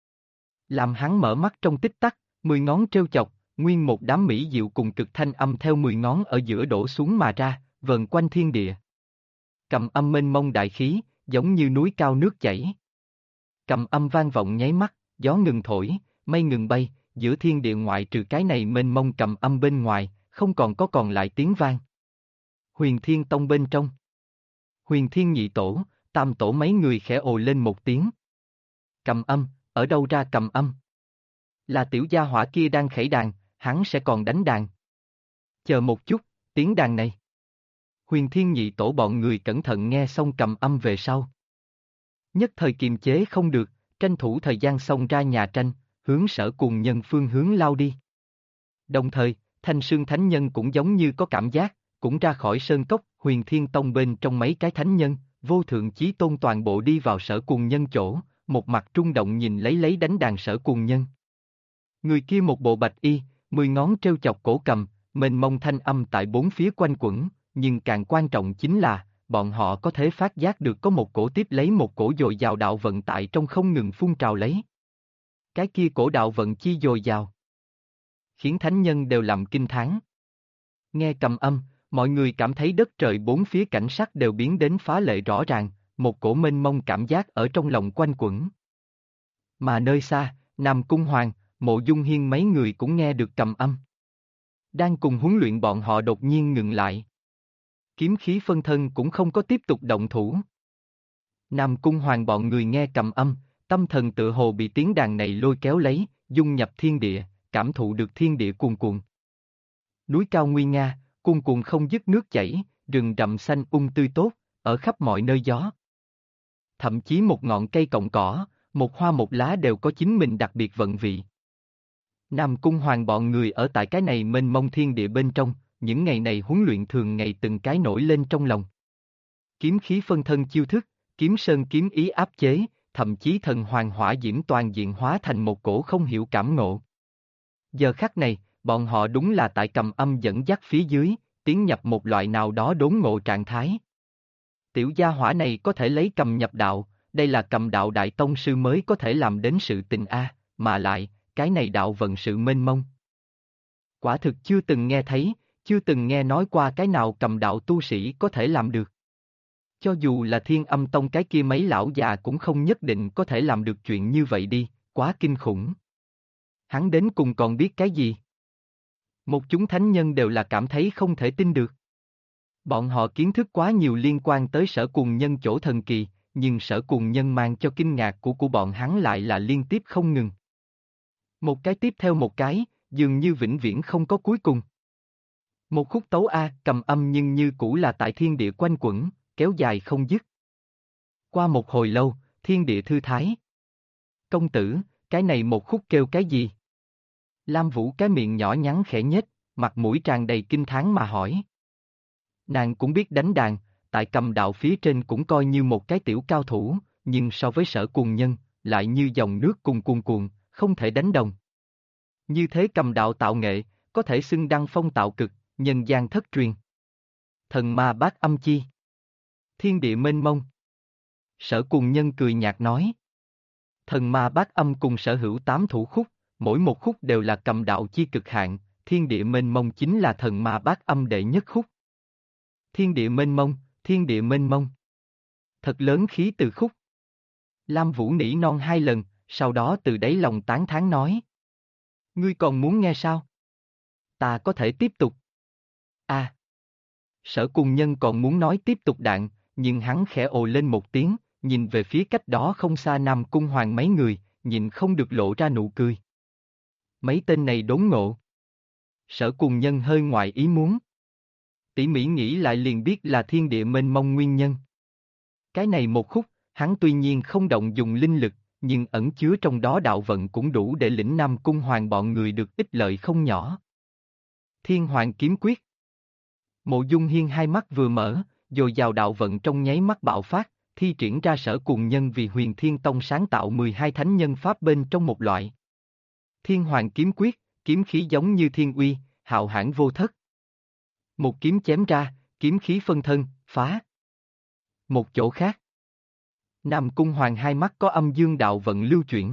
Làm hắn mở mắt trong tích tắc, 10 ngón trêu chọc, nguyên một đám mỹ diệu cùng cực thanh âm theo 10 ngón ở giữa đổ xuống mà ra, vần quanh thiên địa. Cầm âm mênh mông đại khí, giống như núi cao nước chảy. Cầm âm vang vọng nháy mắt, gió ngừng thổi, mây ngừng bay, giữa thiên địa ngoại trừ cái này mênh mông cầm âm bên ngoài, không còn lại tiếng vang. Huyền Thiên Tông bên trong. Huyền Thiên nhị tổ, tam tổ mấy người khẽ ồ lên một tiếng. Cầm âm, ở đâu ra cầm âm? Là tiểu gia hỏa kia đang khẩy đàn, hắn sẽ còn đánh đàn. Chờ một chút, tiếng đàn này. Huyền Thiên nhị tổ bọn người cẩn thận nghe xong cầm âm về sau. Nhất thời kiềm chế không được, tranh thủ thời gian xông ra nhà tranh, hướng Sở Cuồng Nhân phương hướng lao đi. Đồng thời, Thanh Sương Thánh Nhân cũng giống như có cảm giác, cũng ra khỏi sơn cốc, Huyền Thiên Tông bên trong mấy cái thánh nhân, Vô Thượng Chí Tôn toàn bộ đi vào Sở Cuồng Nhân chỗ, một mặt trung động nhìn lấy đánh đàn Sở Cuồng Nhân. Người kia một bộ bạch y, 10 ngón treo chọc cổ cầm, mênh mông thanh âm tại bốn phía quanh quẩn, nhưng càng quan trọng chính là, bọn họ có thể phát giác được có một cổ tiếp lấy một cổ dồi dào đạo vận tại trong không ngừng phun trào lấy. Cái kia cổ đạo vận chi dồi dào, khiến thánh nhân đều làm kinh thán. Nghe cầm âm, mọi người cảm thấy đất trời bốn phía cảnh sắc đều biến đến phá lệ rõ ràng, một cổ mênh mông cảm giác ở trong lòng quanh quẩn. Mà nơi xa, Nam Cung Hoàng, Mộ Dung Hiên mấy người cũng nghe được cầm âm. Đang cùng huấn luyện bọn họ đột nhiên ngừng lại. Kiếm khí phân thân cũng không có tiếp tục động thủ. Nam Cung Hoàng bọn người nghe cầm âm, tâm thần tự hồ bị tiếng đàn này lôi kéo lấy, dung nhập thiên địa, cảm thụ được thiên địa cuồn cuộn. Núi cao nguy nga, cuồn cuộn không dứt nước chảy, rừng rậm xanh tươi tốt, ở khắp mọi nơi gió. Thậm chí một ngọn cây cọng cỏ, một hoa một lá đều có chính mình đặc biệt vận vị. Nam Cung Hoàng bọn người ở tại cái này mênh mông thiên địa bên trong, những ngày này huấn luyện thường ngày từng cái nổi lên trong lòng. Kiếm khí phân thân chiêu thức, kiếm sơn kiếm ý áp chế, thậm chí thần hoàng hỏa diễm toàn diện hóa thành một cổ không hiểu cảm ngộ. Giờ khắc này, bọn họ đúng là tại cầm âm dẫn dắt phía dưới, tiến nhập một loại nào đó đốn ngộ trạng thái. Tiểu gia hỏa này có thể lấy cầm nhập đạo, đây là cầm đạo đại tông sư mới có thể làm đến sự tình a, mà lại, cái này đạo vận sự mênh mông. Quả thực chưa từng nghe thấy, chưa từng nghe nói qua cái nào cầm đạo tu sĩ có thể làm được. Cho dù là Thiên Âm Tông cái kia mấy lão già cũng không nhất định có thể làm được chuyện như vậy đi, quá kinh khủng. Hắn đến cùng còn biết cái gì? Một chúng thánh nhân đều là cảm thấy không thể tin được. Bọn họ kiến thức quá nhiều liên quan tới Sở Cuồng Nhân chỗ thần kỳ, nhưng Sở Cuồng Nhân mang cho kinh ngạc của bọn hắn lại là liên tiếp không ngừng. Một cái tiếp theo một cái, dường như vĩnh viễn không có cuối cùng. Một khúc tấu A cầm âm nhưng như cũ là tại thiên địa quanh quẩn, kéo dài không dứt. Qua một hồi lâu, thiên địa thư thái. Công tử, cái này một khúc kêu cái gì? Lam Vũ cái miệng nhỏ nhắn khẽ nhếch, mặt mũi tràn đầy kinh thán mà hỏi. Nàng cũng biết đánh đàn, tại cầm đạo phía trên cũng coi như một cái tiểu cao thủ, nhưng so với Sở Cuồng Nhân, lại như dòng nước cuồn cuộn, không thể đánh đồng. Như thế cầm đạo tạo nghệ, có thể xưng đăng phong tạo cực, nhân gian thất truyền. Thần ma bát âm chi. Thiên địa mênh mông. Sở Cuồng Nhân cười nhạt nói. Thần ma bát âm cùng sở hữu 8 thủ khúc, mỗi một khúc đều là cầm đạo chi cực hạn, thiên địa mênh mông chính là thần ma bát âm đệ nhất khúc. Thiên địa mênh mông, thiên địa mênh mông. Thật lớn khí từ khúc. Lam Vũ nỉ non 2 lần, sau đó từ đáy lòng tán thán nói. Ngươi còn muốn nghe sao? Ta có thể tiếp tục. À. Sở Cuồng Nhân còn muốn nói tiếp tục đạn, nhưng hắn khẽ ồ lên một tiếng, nhìn về phía cách đó không xa Nam Cung Hoàng mấy người, nhìn không được lộ ra nụ cười. Mấy tên này đốn ngộ. Sở Cuồng Nhân hơi ngoài ý muốn. Tỉ mỉ nghĩ lại liền biết là thiên địa mênh mông nguyên nhân. Cái này một khúc, hắn tuy nhiên không động dùng linh lực, nhưng ẩn chứa trong đó đạo vận cũng đủ để lĩnh Nam Cung Hoàng bọn người được ích lợi không nhỏ. Thiên Hoàng kiếm quyết. Mộ Dung Hiên hai mắt vừa mở, dồi dào đạo vận trong nháy mắt bạo phát, thi triển ra Sở Cuồng Nhân vì Huyền Thiên Tông sáng tạo 12 thánh nhân pháp bên trong một loại. Thiên Hoàng kiếm quyết, kiếm khí giống như thiên uy, hạo hãn vô thất. Một kiếm chém ra, kiếm khí phân thân, phá. Một chỗ khác. Nam Cung Hoàng hai mắt có âm dương đạo vận lưu chuyển.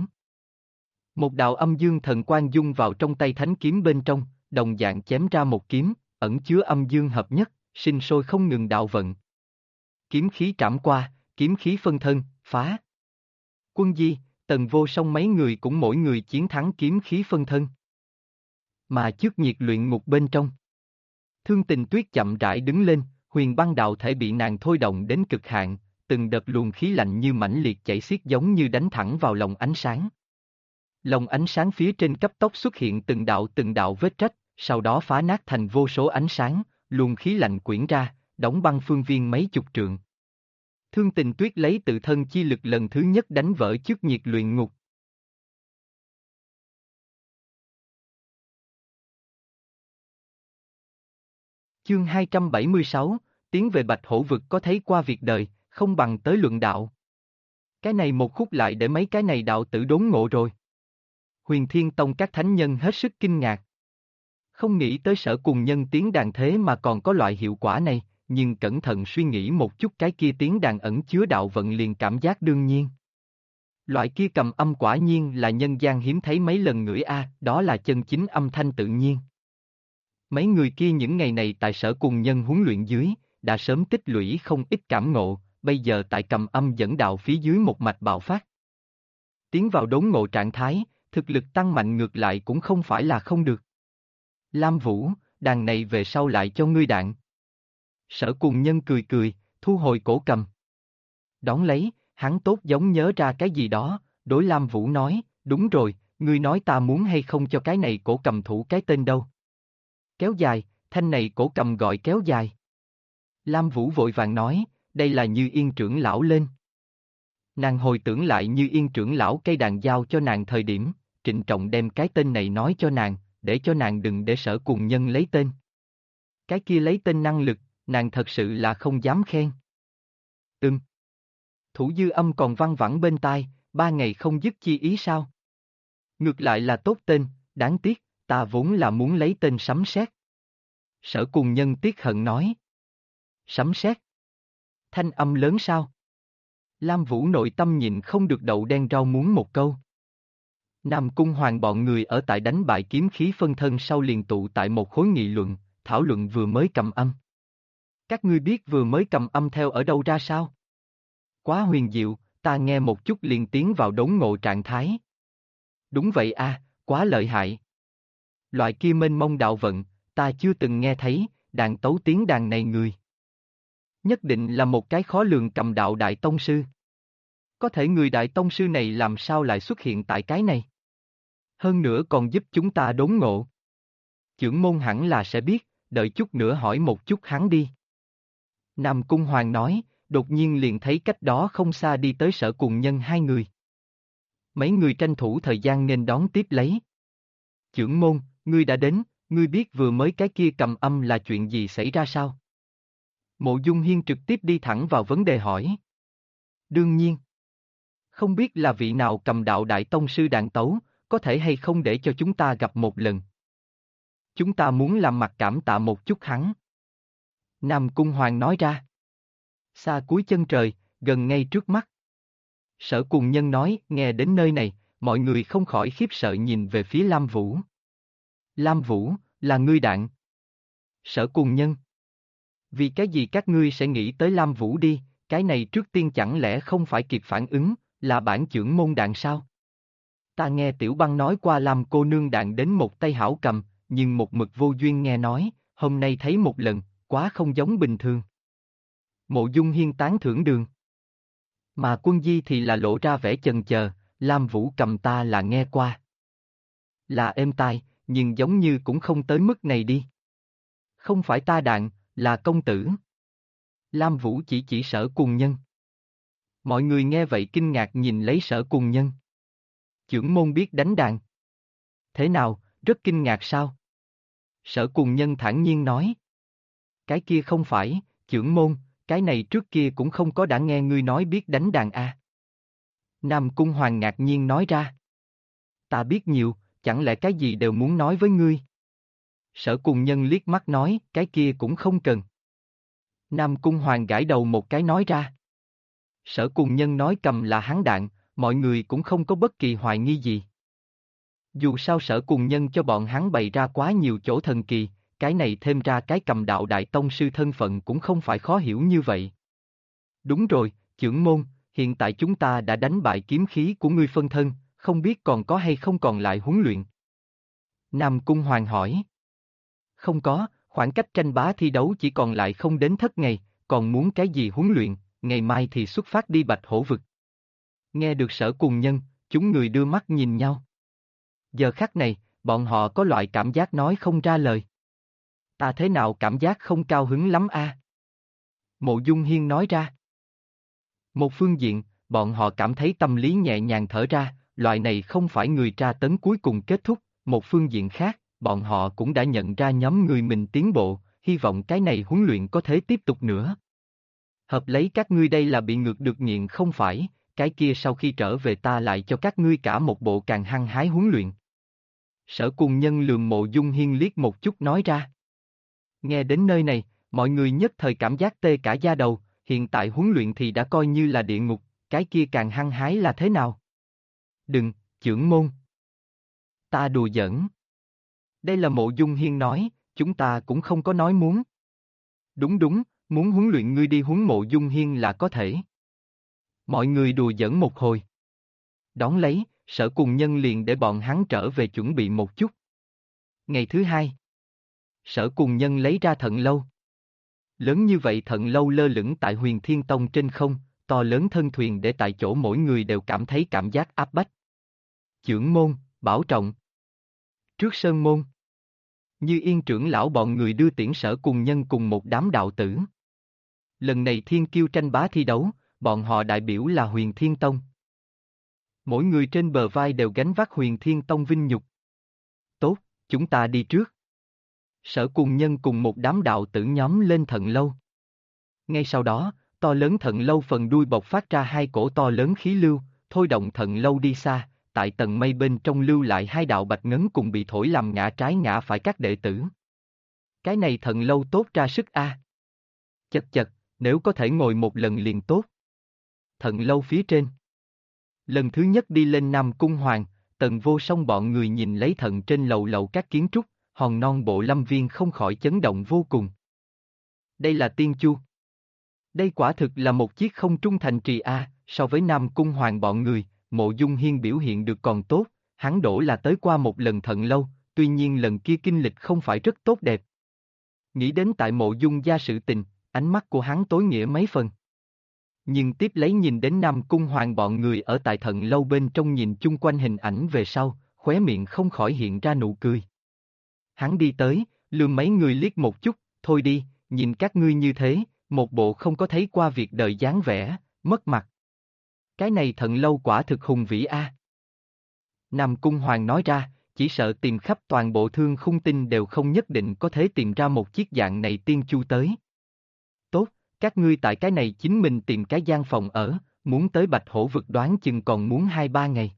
Một đạo âm dương thần quang dung vào trong tay thánh kiếm bên trong, đồng dạng chém ra một kiếm, ẩn chứa âm dương hợp nhất, sinh sôi không ngừng đạo vận. Kiếm khí trảm qua, kiếm khí phân thân, phá. Quân di, Tần Vô Song mấy người cũng mỗi người chiến thắng kiếm khí phân thân. Mà trước nhiệt luyện ngục bên trong. Thương Tình Tuyết chậm rãi đứng lên, huyền băng đạo thể bị nàng thôi động đến cực hạn, từng đợt luồng khí lạnh như mãnh liệt chảy xiết giống như đánh thẳng vào lồng ánh sáng. Lồng ánh sáng phía trên cấp tốc xuất hiện từng đạo vết rách, sau đó phá nát thành vô số ánh sáng, luồng khí lạnh quyển ra, đóng băng phương viên mấy chục trượng. Thương Tình Tuyết lấy tự thân chi lực lần thứ nhất đánh vỡ trước nhiệt luyện ngục. Chương 276, tiến về Bạch Hổ vực có thấy qua việc đời, không bằng tới luận đạo. Cái này một khúc lại để mấy cái này đạo tử đốn ngộ rồi. Huyền Thiên Tông các thánh nhân hết sức kinh ngạc. Không nghĩ tới Sở Cùng Nhân tiến đàn thế mà còn có loại hiệu quả này, nhưng cẩn thận suy nghĩ một chút cái kia tiến đàn ẩn chứa đạo vận liền cảm giác đương nhiên. Loại kia cầm âm quả nhiên là nhân gian hiếm thấy mấy lần ngửi đó là chân chính âm thanh tự nhiên. Mấy người kia những ngày này tại Sở Cùng Nhân huấn luyện dưới, đã sớm tích lũy không ít cảm ngộ, bây giờ tại cầm âm dẫn đạo phía dưới một mạch bạo phát. Tiến vào đốn ngộ trạng thái, thực lực tăng mạnh ngược lại cũng không phải là không được. Lam Vũ, đàn này về sau lại cho ngươi đạn. Sở Cùng Nhân cười cười, thu hồi cổ cầm. Đón lấy, hắn tốt giống nhớ ra cái gì đó, đối Lam Vũ nói, đúng rồi, ngươi nói ta muốn hay không cho cái này cổ cầm thủ cái tên đâu. Kéo dài, thanh này cổ cầm gọi kéo dài. Lam Vũ vội vàng nói, đây là Như Yên trưởng lão lên. Nàng hồi tưởng lại Như Yên trưởng lão cây đàn giao cho nàng thời điểm, trịnh trọng đem cái tên này nói cho nàng, để cho nàng đừng để Sở Cùng Nhân lấy tên. Cái kia lấy tên năng lực, nàng thật sự là không dám khen. Thủ dư âm còn văng vẳng bên tai, 3 ngày không dứt chi ý sao? Ngược lại là tốt tên, đáng tiếc, ta vốn là muốn lấy tên Sấm Sét. Sở Cùng Nhân tiếc hận nói. Sấm Sét? Thanh âm lớn sao? Lam Vũ nội tâm nhịn không được đậu đen rau muống một câu. Nam Cung Hoàng bọn người ở tại đánh bại kiếm khí phân thân sau liền tụ tại một khối nghị luận, thảo luận vừa mới cầm âm. Các ngươi biết vừa mới cầm âm theo ở đâu ra sao? Quá huyền diệu, ta nghe một chút liền tiến vào đốn ngộ trạng thái. Đúng vậy quá lợi hại. Loại kia mênh mông đạo vận, ta chưa từng nghe thấy, đàn tấu tiếng đàn này người. Nhất định là một cái khó lường cầm đạo đại tông sư. Có thể người đại tông sư này làm sao lại xuất hiện tại cái này? Hơn nữa còn giúp chúng ta đốn ngộ. Chưởng môn hẳn là sẽ biết, đợi chút nữa hỏi một chút hắn đi. Nam Cung Hoàng nói, đột nhiên liền thấy cách đó không xa đi tới Sở Cùng Nhân hai người. Mấy người tranh thủ thời gian nên đón tiếp lấy. Chưởng môn, ngươi đã đến, ngươi biết vừa mới cái kia cầm âm là chuyện gì xảy ra sao? Mộ Dung Hiên trực tiếp đi thẳng vào vấn đề hỏi. Đương nhiên. Không biết là vị nào cầm đạo đại tông sư đàn tấu, có thể hay không để cho chúng ta gặp một lần. Chúng ta muốn làm mặt cảm tạ một chút hắn. Nam Cung Hoàng nói ra. Xa cuối chân trời, gần ngay trước mắt. Sở Cùng Nhân nói, nghe đến nơi này, mọi người không khỏi khiếp sợ nhìn về phía Lam Vũ. Lam Vũ, là ngươi đạn. Sở Cùng Nhân. Vì cái gì các ngươi sẽ nghĩ tới Lam Vũ đi, cái này trước tiên chẳng lẽ không phải kịp phản ứng, là bản chưởng môn đạn sao? Ta nghe Tiểu Băng nói qua Lam cô nương đạn đến một tay hảo cầm, nhưng một mực vô duyên nghe nói, hôm nay thấy một lần, quá không giống bình thường. Mộ Dung Hiên tán thưởng đường. Mà Quân Di thì là lộ ra vẻ chần chờ, Lam Vũ cầm ta là nghe qua. Là êm tai, nhưng giống như cũng không tới mức này đi. Không phải ta đạn, là công tử. Lam Vũ chỉ Sở Cùng Nhân. Mọi người nghe vậy kinh ngạc nhìn lấy Sở Cùng Nhân. Chưởng môn biết đánh đàn. Thế nào, rất kinh ngạc sao? Sở Cùng Nhân thản nhiên nói. Cái kia không phải, chưởng môn, cái này trước kia cũng không có đã nghe ngươi nói biết đánh đàn Nam Cung Hoàng ngạc nhiên nói ra. Ta biết nhiều, chẳng lẽ cái gì đều muốn nói với ngươi? Sở Cùng Nhân liếc mắt nói, cái kia cũng không cần. Nam Cung Hoàng gãi đầu một cái nói ra. Sở Cùng Nhân nói cầm là hắn đạn, mọi người cũng không có bất kỳ hoài nghi gì. Dù sao Sở Cùng Nhân cho bọn hắn bày ra quá nhiều chỗ thần kỳ, cái này thêm ra cái cầm đạo đại tông sư thân phận cũng không phải khó hiểu như vậy. Đúng rồi, chưởng môn, hiện tại chúng ta đã đánh bại kiếm khí của ngươi phân thân, không biết còn có hay không còn lại huấn luyện. Nam Cung Hoàng hỏi. Không có, khoảng cách tranh bá thi đấu chỉ còn lại không đến thất ngày, còn muốn cái gì huấn luyện, ngày mai thì xuất phát đi Bạch Hổ vực. Nghe được Sở Cùng Nhân, chúng người đưa mắt nhìn nhau. Giờ khắc này, bọn họ có loại cảm giác nói không ra lời. Ta thế nào cảm giác không cao hứng lắm a? Mộ Dung Hiên nói ra. Một phương diện, bọn họ cảm thấy tâm lý nhẹ nhàng thở ra, loại này không phải người tra tấn cuối cùng kết thúc. Một phương diện khác, bọn họ cũng đã nhận ra nhóm người mình tiến bộ, hy vọng cái này huấn luyện có thể tiếp tục nữa. Hợp lấy các ngươi đây là bị ngược được nghiện không phải, cái kia sau khi trở về ta lại cho các ngươi cả một bộ càng hăng hái huấn luyện. Sở Cùng Nhân lườm Mộ Dung Hiên liếc một chút nói ra. Nghe đến nơi này, mọi người nhất thời cảm giác tê cả da đầu, hiện tại huấn luyện thì đã coi như là địa ngục, cái kia càng hăng hái là thế nào? Đừng, trưởng môn. Ta đùa giỡn. Đây là Mộ Dung Hiên nói, chúng ta cũng không có nói muốn. Đúng đúng, muốn huấn luyện ngươi đi huấn Mộ Dung Hiên là có thể. Mọi người đùa giỡn một hồi. Đón lấy, Sở Cùng Nhân liền để bọn hắn trở về chuẩn bị một chút. Ngày thứ hai, Sở Cùng Nhân lấy ra thận lâu. Lớn như vậy thận lâu lơ lửng tại Huyền Thiên Tông trên không, to lớn thân thuyền để tại chỗ mỗi người đều cảm thấy cảm giác áp bách. Chưởng môn, bảo trọng. Trước sơn môn, Như Yên trưởng lão bọn người đưa tiễn Sở Cùng Nhân cùng một đám đạo tử. Lần này thiên kiêu tranh bá thi đấu, bọn họ đại biểu là Huyền Thiên Tông. Mỗi người trên bờ vai đều gánh vác Huyền Thiên Tông vinh nhục. Tốt, chúng ta đi trước. Sở Cùng Nhân cùng một đám đạo tử nhóm lên thận lâu. Ngay sau đó, to lớn thận lâu phần đuôi bộc phát ra hai cổ to lớn khí lưu, thôi động thận lâu đi xa, tại tầng mây bên trong lưu lại hai đạo bạch ngấn cùng bị thổi làm ngã trái ngã phải các đệ tử. Cái này thận lâu tốt ra sức a. Chật chật, nếu có thể ngồi một lần liền tốt. Thận lâu phía trên. Lần thứ nhất đi lên Nam Cung Hoàng, Tần Vô Song bọn người nhìn lấy thận trên lầu lầu các kiến trúc, hòn non bộ lâm viên không khỏi chấn động vô cùng. Đây là tiên chu. Đây quả thực là một chiếc không trung thành trì a. So với Nam Cung Hoàng bọn người, Mộ Dung Hiên biểu hiện được còn tốt, hắn đổ là tới qua một lần thận lâu, tuy nhiên lần kia kinh lịch không phải rất tốt đẹp. Nghĩ đến tại Mộ Dung gia sự tình, ánh mắt của hắn tối nghĩa mấy phần. Nhưng tiếp lấy nhìn đến Nam Cung Hoàng bọn người ở tại thận lâu bên trong nhìn chung quanh hình ảnh về sau, khóe miệng không khỏi hiện ra nụ cười. Hắn đi tới, lườm mấy người liếc một chút, thôi đi, nhìn các ngươi như thế, một bộ không có thấy qua việc đời dáng vẻ, mất mặt. Cái này thận lâu quả thực hùng vĩ a. Nam Cung Hoàng nói ra, chỉ sợ tìm khắp toàn bộ thương khung tinh đều không nhất định có thể tìm ra một chiếc dạng này tiên chu tới. Tốt, các ngươi tại cái này chính mình tìm cái gian phòng ở, muốn tới Bạch Hổ vực đoán chừng còn muốn 2-3 ngày.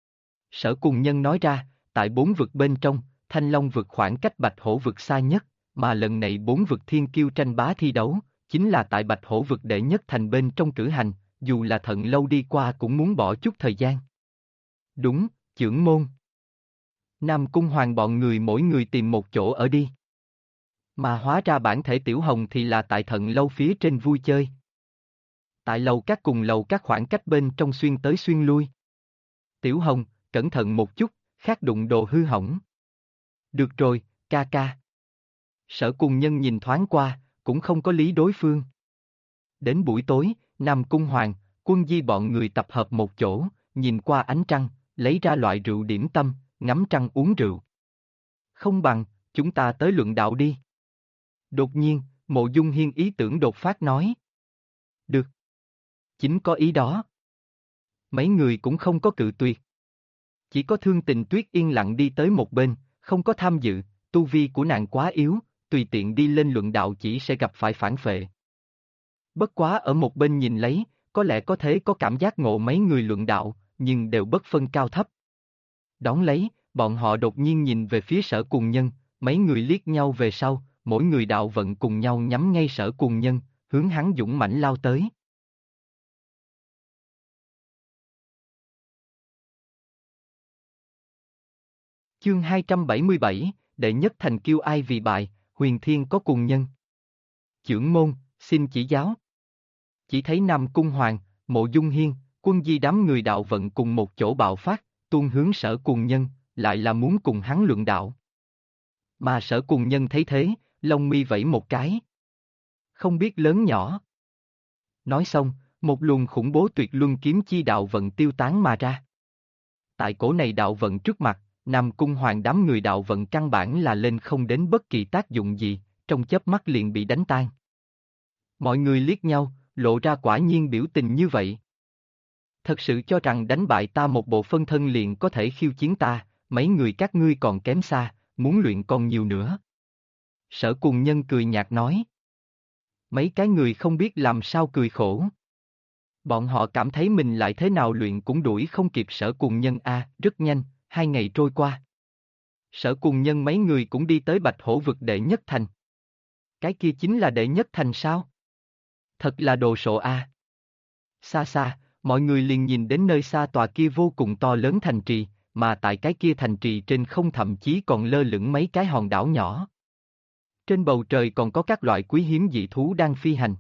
Sở Cùng Nhân nói ra, tại 4 vực bên trong, Thanh Long vực khoảng cách Bạch Hổ vực xa nhất, mà lần này 4 vực thiên kiêu tranh bá thi đấu, chính là tại Bạch Hổ vực đệ nhất thành bên trong cử hành, dù là thận lâu đi qua cũng muốn bỏ chút thời gian. Đúng, chưởng môn. Nam Cung Hoàng bọn người mỗi người tìm một chỗ ở đi. Mà hóa ra bản thể Tiểu Hồng thì là tại thận lâu phía trên vui chơi. Tại lầu các cùng lầu các khoảng cách bên trong xuyên tới xuyên lui. Tiểu Hồng, cẩn thận một chút, khác đụng đồ hư hỏng. Được rồi, ca ca. Sở Cùng Nhân nhìn thoáng qua, cũng không có lý đối phương. Đến buổi tối, Nam Cung Hoàng, Quân Di bọn người tập hợp một chỗ, nhìn qua ánh trăng, lấy ra loại rượu điểm tâm, ngắm trăng uống rượu. Không bằng, chúng ta tới luận đạo đi. Đột nhiên, Mộ Dung Hiên ý tưởng đột phát nói. Được. Chính có ý đó. Mấy người cũng không có cự tuyệt. Chỉ có Thương Tình Tuyết yên lặng đi tới một bên, không có tham dự, tu vi của nàng quá yếu, tùy tiện đi lên luận đạo chỉ sẽ gặp phải phản phệ. Bất quá ở một bên nhìn lấy, có lẽ có thể có cảm giác ngộ mấy người luận đạo, nhưng đều bất phân cao thấp. Đón lấy, bọn họ đột nhiên nhìn về phía Sở Cùng Nhân, mấy người liếc nhau về sau, mỗi người đạo vận cùng nhau nhắm ngay Sở Cùng Nhân, hướng hắn dũng mãnh lao tới. Chương 277, đệ nhất thành kiêu ai vì bại, Huyền Thiên có cùng nhân. Chưởng môn, xin chỉ giáo. Chỉ thấy Nam Cung Hoàng, Mộ Dung Hiên, Quân Di đám người đạo vận cùng một chỗ bạo phát, tuôn hướng Sở Cuồng Nhân, lại là muốn cùng hắn luận đạo. Mà Sở Cuồng Nhân thấy thế, lông mi vẫy một cái. Không biết lớn nhỏ. Nói xong, một luồng khủng bố tuyệt luân kiếm chi đạo vận tiêu tán mà ra. Tại cổ này đạo vận trước mặt, Nam Cung Hoàng đám người đạo vận căn bản là lên không đến bất kỳ tác dụng gì, trong chớp mắt liền bị đánh tan. Mọi người liếc nhau, lộ ra quả nhiên biểu tình như vậy. Thật sự cho rằng đánh bại ta một bộ phân thân liền có thể khiêu chiến ta, mấy người các ngươi còn kém xa, muốn luyện còn nhiều nữa. Sở Cuồng Nhân cười nhạt nói. Mấy cái người không biết làm sao cười khổ. Bọn họ cảm thấy mình lại thế nào luyện cũng đuổi không kịp Sở Cuồng Nhân a. Rất nhanh, 2 ngày trôi qua. Sở Cuồng Nhân mấy người cũng đi tới Bạch Hổ vực đệ nhất thành. Cái kia chính là đệ nhất thành sao? Thật là đồ sộ a. Xa xa, mọi người liền nhìn đến nơi xa tòa kia vô cùng to lớn thành trì, mà tại cái kia thành trì trên không thậm chí còn lơ lửng mấy cái hòn đảo nhỏ. Trên bầu trời còn có các loại quý hiếm dị thú đang phi hành.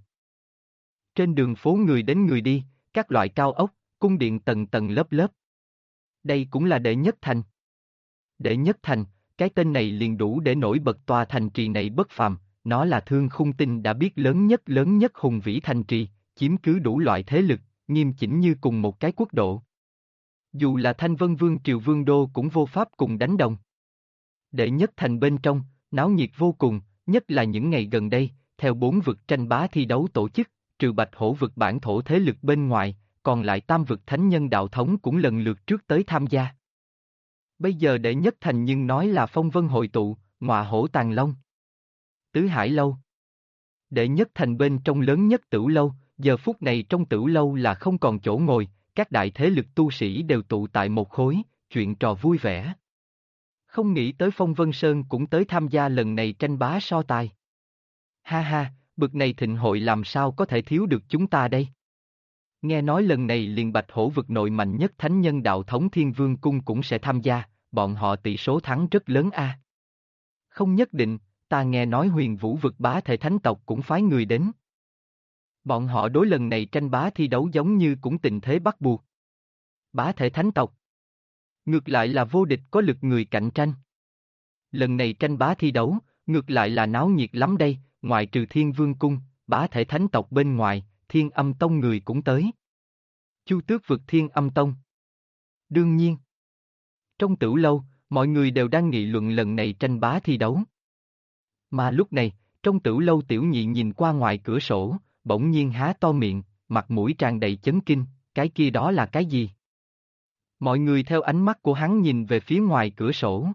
Trên đường phố người đến người đi, các loại cao ốc, cung điện tầng tầng lớp lớp. Đây cũng là đệ nhất thành. Đệ nhất thành, cái tên này liền đủ để nổi bật tòa thành trì này bất phàm, nó là Thương Khung Tinh đã biết lớn nhất hùng vĩ thành trì, chiếm cứ đủ loại thế lực, nghiêm chỉnh như cùng một cái quốc độ. Dù là Thanh Vân Vương Triều Vương Đô cũng vô pháp cùng đánh đồng. Đệ nhất thành bên trong, náo nhiệt vô cùng, nhất là những ngày gần đây, theo 4 vực tranh bá thi đấu tổ chức, trừ Bạch Hổ vực bản thổ thế lực bên ngoài, còn lại tam vực thánh nhân đạo thống cũng lần lượt trước tới tham gia. Bây giờ đệ nhất thành nhưng nói là phong vân hội tụ, ngọa hổ tàng long. Tứ Hải Lâu. Đệ nhất thành bên trong lớn nhất Tửu Lâu, giờ phút này trong Tửu Lâu là không còn chỗ ngồi, các đại thế lực tu sĩ đều tụ tại một khối, chuyện trò vui vẻ. Không nghĩ tới Phong Vân Sơn cũng tới tham gia lần này tranh bá so tài. Ha ha, bực này thịnh hội làm sao có thể thiếu được chúng ta đây? Nghe nói lần này liền Bạch Hổ vực nội mạnh nhất thánh nhân đạo thống Thiên Vương Cung cũng sẽ tham gia, bọn họ tỷ số thắng rất lớn a. Không nhất định, ta nghe nói Huyền Vũ vực bá thể thánh tộc cũng phái người đến. Bọn họ đối lần này tranh bá thi đấu giống như cũng tình thế bắt buộc. Bá thể thánh tộc. Ngược lại là vô địch có lực người cạnh tranh. Lần này tranh bá thi đấu, ngược lại là náo nhiệt lắm đây, ngoại trừ Thiên Vương Cung, bá thể thánh tộc bên ngoài, Thiên Âm Tông người cũng tới. Chu Tước vực Thiên Âm Tông. Đương nhiên. Trong Tửu Lâu, mọi người đều đang nghị luận lần này tranh bá thi đấu. Mà lúc này, trong Tửu Lâu Tiểu Nhị nhìn qua ngoài cửa sổ, bỗng nhiên há to miệng, mặt mũi tràn đầy chấn kinh, cái kia đó là cái gì? Mọi người theo ánh mắt của hắn nhìn về phía ngoài cửa sổ.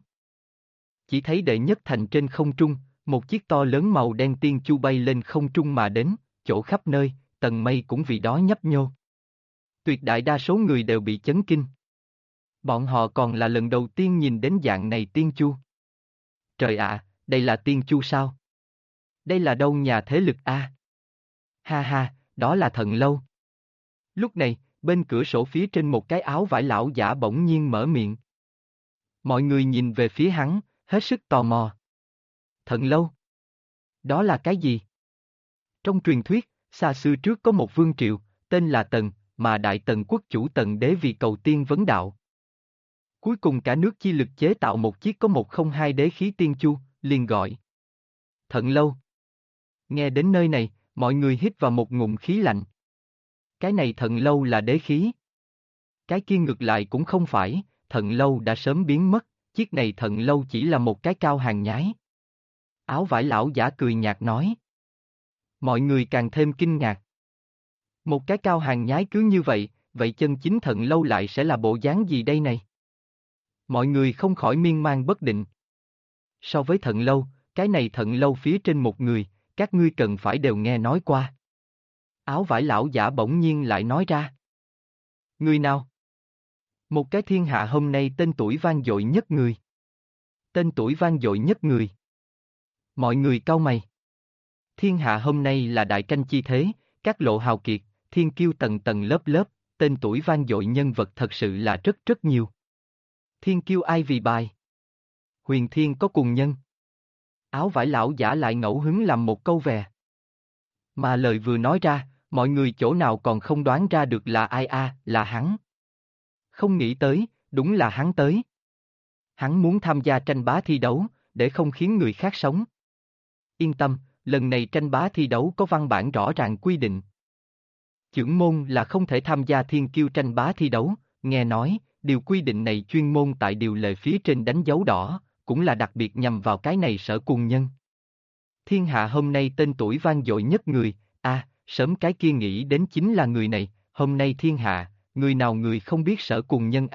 Chỉ thấy đệ nhất thành trên không trung, một chiếc to lớn màu đen tiên chu bay lên không trung mà đến, chỗ khắp nơi, tầng mây cũng vì đó nhấp nhô. Tuyệt đại đa số người đều bị chấn kinh. Bọn họ còn là lần đầu tiên nhìn đến dạng này tiên chu. Trời ạ, đây là tiên chu sao? Đây là đâu nhà thế lực a? Ha ha, đó là Thần Lâu. Lúc này, bên cửa sổ phía trên một cái áo vải lão giả bỗng nhiên mở miệng. Mọi người nhìn về phía hắn, hết sức tò mò. Thần Lâu? Đó là cái gì? Trong truyền thuyết, xa xưa trước có một vương triều, tên là Tần, mà Đại Tần quốc chủ Tần Đế vì cầu tiên vấn đạo. Cuối cùng cả nước chi lực chế tạo một chiếc có 102 đế khí tiên chu, liền gọi Thần Lâu. Nghe đến nơi này, mọi người hít vào một ngụm khí lạnh. Cái này Thần Lâu là đế khí. Cái kia ngược lại cũng không phải, Thần Lâu đã sớm biến mất, chiếc này Thần Lâu chỉ là một cái cao hàng nhái. Áo vải lão giả cười nhạt nói. Mọi người càng thêm kinh ngạc. Một cái cao hàng nhái cứ như vậy, vậy chân chính Thần Lâu lại sẽ là bộ dáng gì đây này? Mọi người không khỏi miên man bất định. So với Thần Lâu, cái này Thần Lâu phía trên một người, các ngươi cần phải đều nghe nói qua. Áo vải lão giả bỗng nhiên lại nói ra. Người nào? Một cái thiên hạ hôm nay tên tuổi vang dội nhất người. Tên tuổi vang dội nhất người. Mọi người cau mày. Thiên hạ hôm nay là đại tranh chi thế, các lộ hào kiệt, thiên kiêu tầng tầng lớp lớp, tên tuổi vang dội nhân vật thật sự là rất nhiều. Thiên kiêu ai vì bài? Huyền Thiên có cùng nhân. Áo vải lão giả lại ngẫu hứng làm một câu vè. Mà lời vừa nói ra, mọi người chỗ nào còn không đoán ra được là ai là hắn. Không nghĩ tới, đúng là hắn tới. Hắn muốn tham gia tranh bá thi đấu, để không khiến người khác sống. Yên tâm, lần này tranh bá thi đấu có văn bản rõ ràng quy định. Chưởng môn là không thể tham gia thiên kiêu tranh bá thi đấu, nghe nói, điều quy định này chuyên môn tại điều lệ phía trên đánh dấu đỏ, cũng là đặc biệt nhằm vào cái này Sở Cuồng Nhân. Thiên hạ hôm nay tên tuổi vang dội nhất người, sớm cái kia nghĩ đến chính là người này, hôm nay thiên hạ, người nào người không biết Sở Cuồng Nhân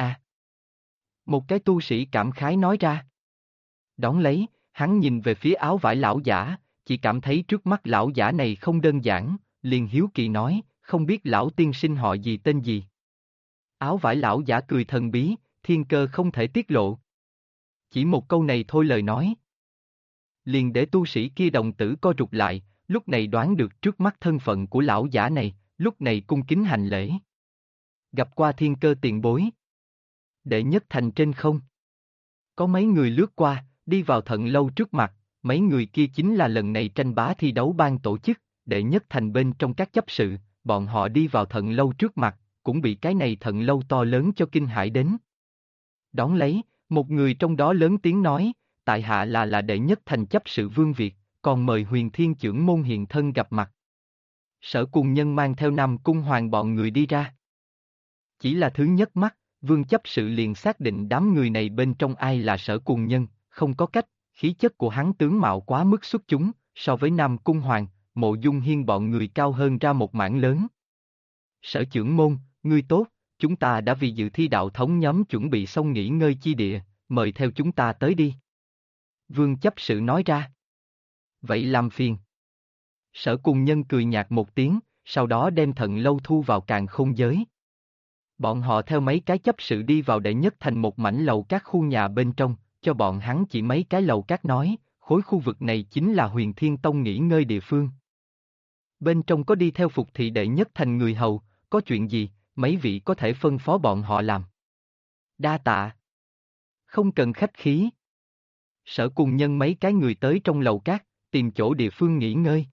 Một cái tu sĩ cảm khái nói ra. Đón lấy, hắn nhìn về phía áo vải lão giả, chỉ cảm thấy trước mắt lão giả này không đơn giản, liền hiếu kỳ nói, không biết lão tiên sinh họ gì tên gì. Áo vải lão giả cười thần bí, thiên cơ không thể tiết lộ. Chỉ một câu này thôi lời nói. Liền để tu sĩ kia đồng tử co rụt lại, lúc này đoán được trước mắt thân phận của lão giả này, lúc này cung kính hành lễ. Gặp qua thiên cơ tiền bối. Đệ nhất thành trên không. Có mấy người lướt qua, đi vào thận lâu trước mặt, mấy người kia chính là lần này tranh bá thi đấu ban tổ chức, đệ nhất thành bên trong các chấp sự, bọn họ đi vào thận lâu trước mặt, cũng bị cái này thận lâu to lớn cho kinh hãi đến. Đón lấy, một người trong đó lớn tiếng nói, tại hạ là đệ nhất thành chấp sự Vương Việt, còn mời Huyền Thiên Chưởng môn hiện thân gặp mặt. Sở Cuồng Nhân mang theo Nam Cung Hoàng bọn người đi ra. Chỉ là thứ nhất mắt, Vương chấp sự liền xác định đám người này bên trong ai là Sở Cuồng Nhân, không có cách, khí chất của hắn tướng mạo quá mức xuất chúng, so với Nam Cung Hoàng, Mộ Dung Hiên bọn người cao hơn ra một mảng lớn. Sở trưởng môn, ngươi tốt, chúng ta đã vì dự thi đạo thống nhóm chuẩn bị xong nghỉ ngơi chi địa, mời theo chúng ta tới đi. Vương chấp sự nói ra. Vậy làm phiền. Sở Cuồng Nhân cười nhạt một tiếng, sau đó đem thận lâu thu vào càn khôn giới. Bọn họ theo mấy cái chấp sự đi vào đệ nhất thành một mảnh lầu các khu nhà bên trong, cho bọn hắn chỉ mấy cái lầu các nói, khối khu vực này chính là Huyền Thiên Tông nghỉ ngơi địa phương. Bên trong có đi theo phục thị đệ nhất thành người hầu, có chuyện gì, mấy vị có thể phân phó bọn họ làm. Đa tạ. Không cần khách khí. Sở Cuồng Nhân mấy cái người tới trong lầu các, tìm chỗ địa phương nghỉ ngơi.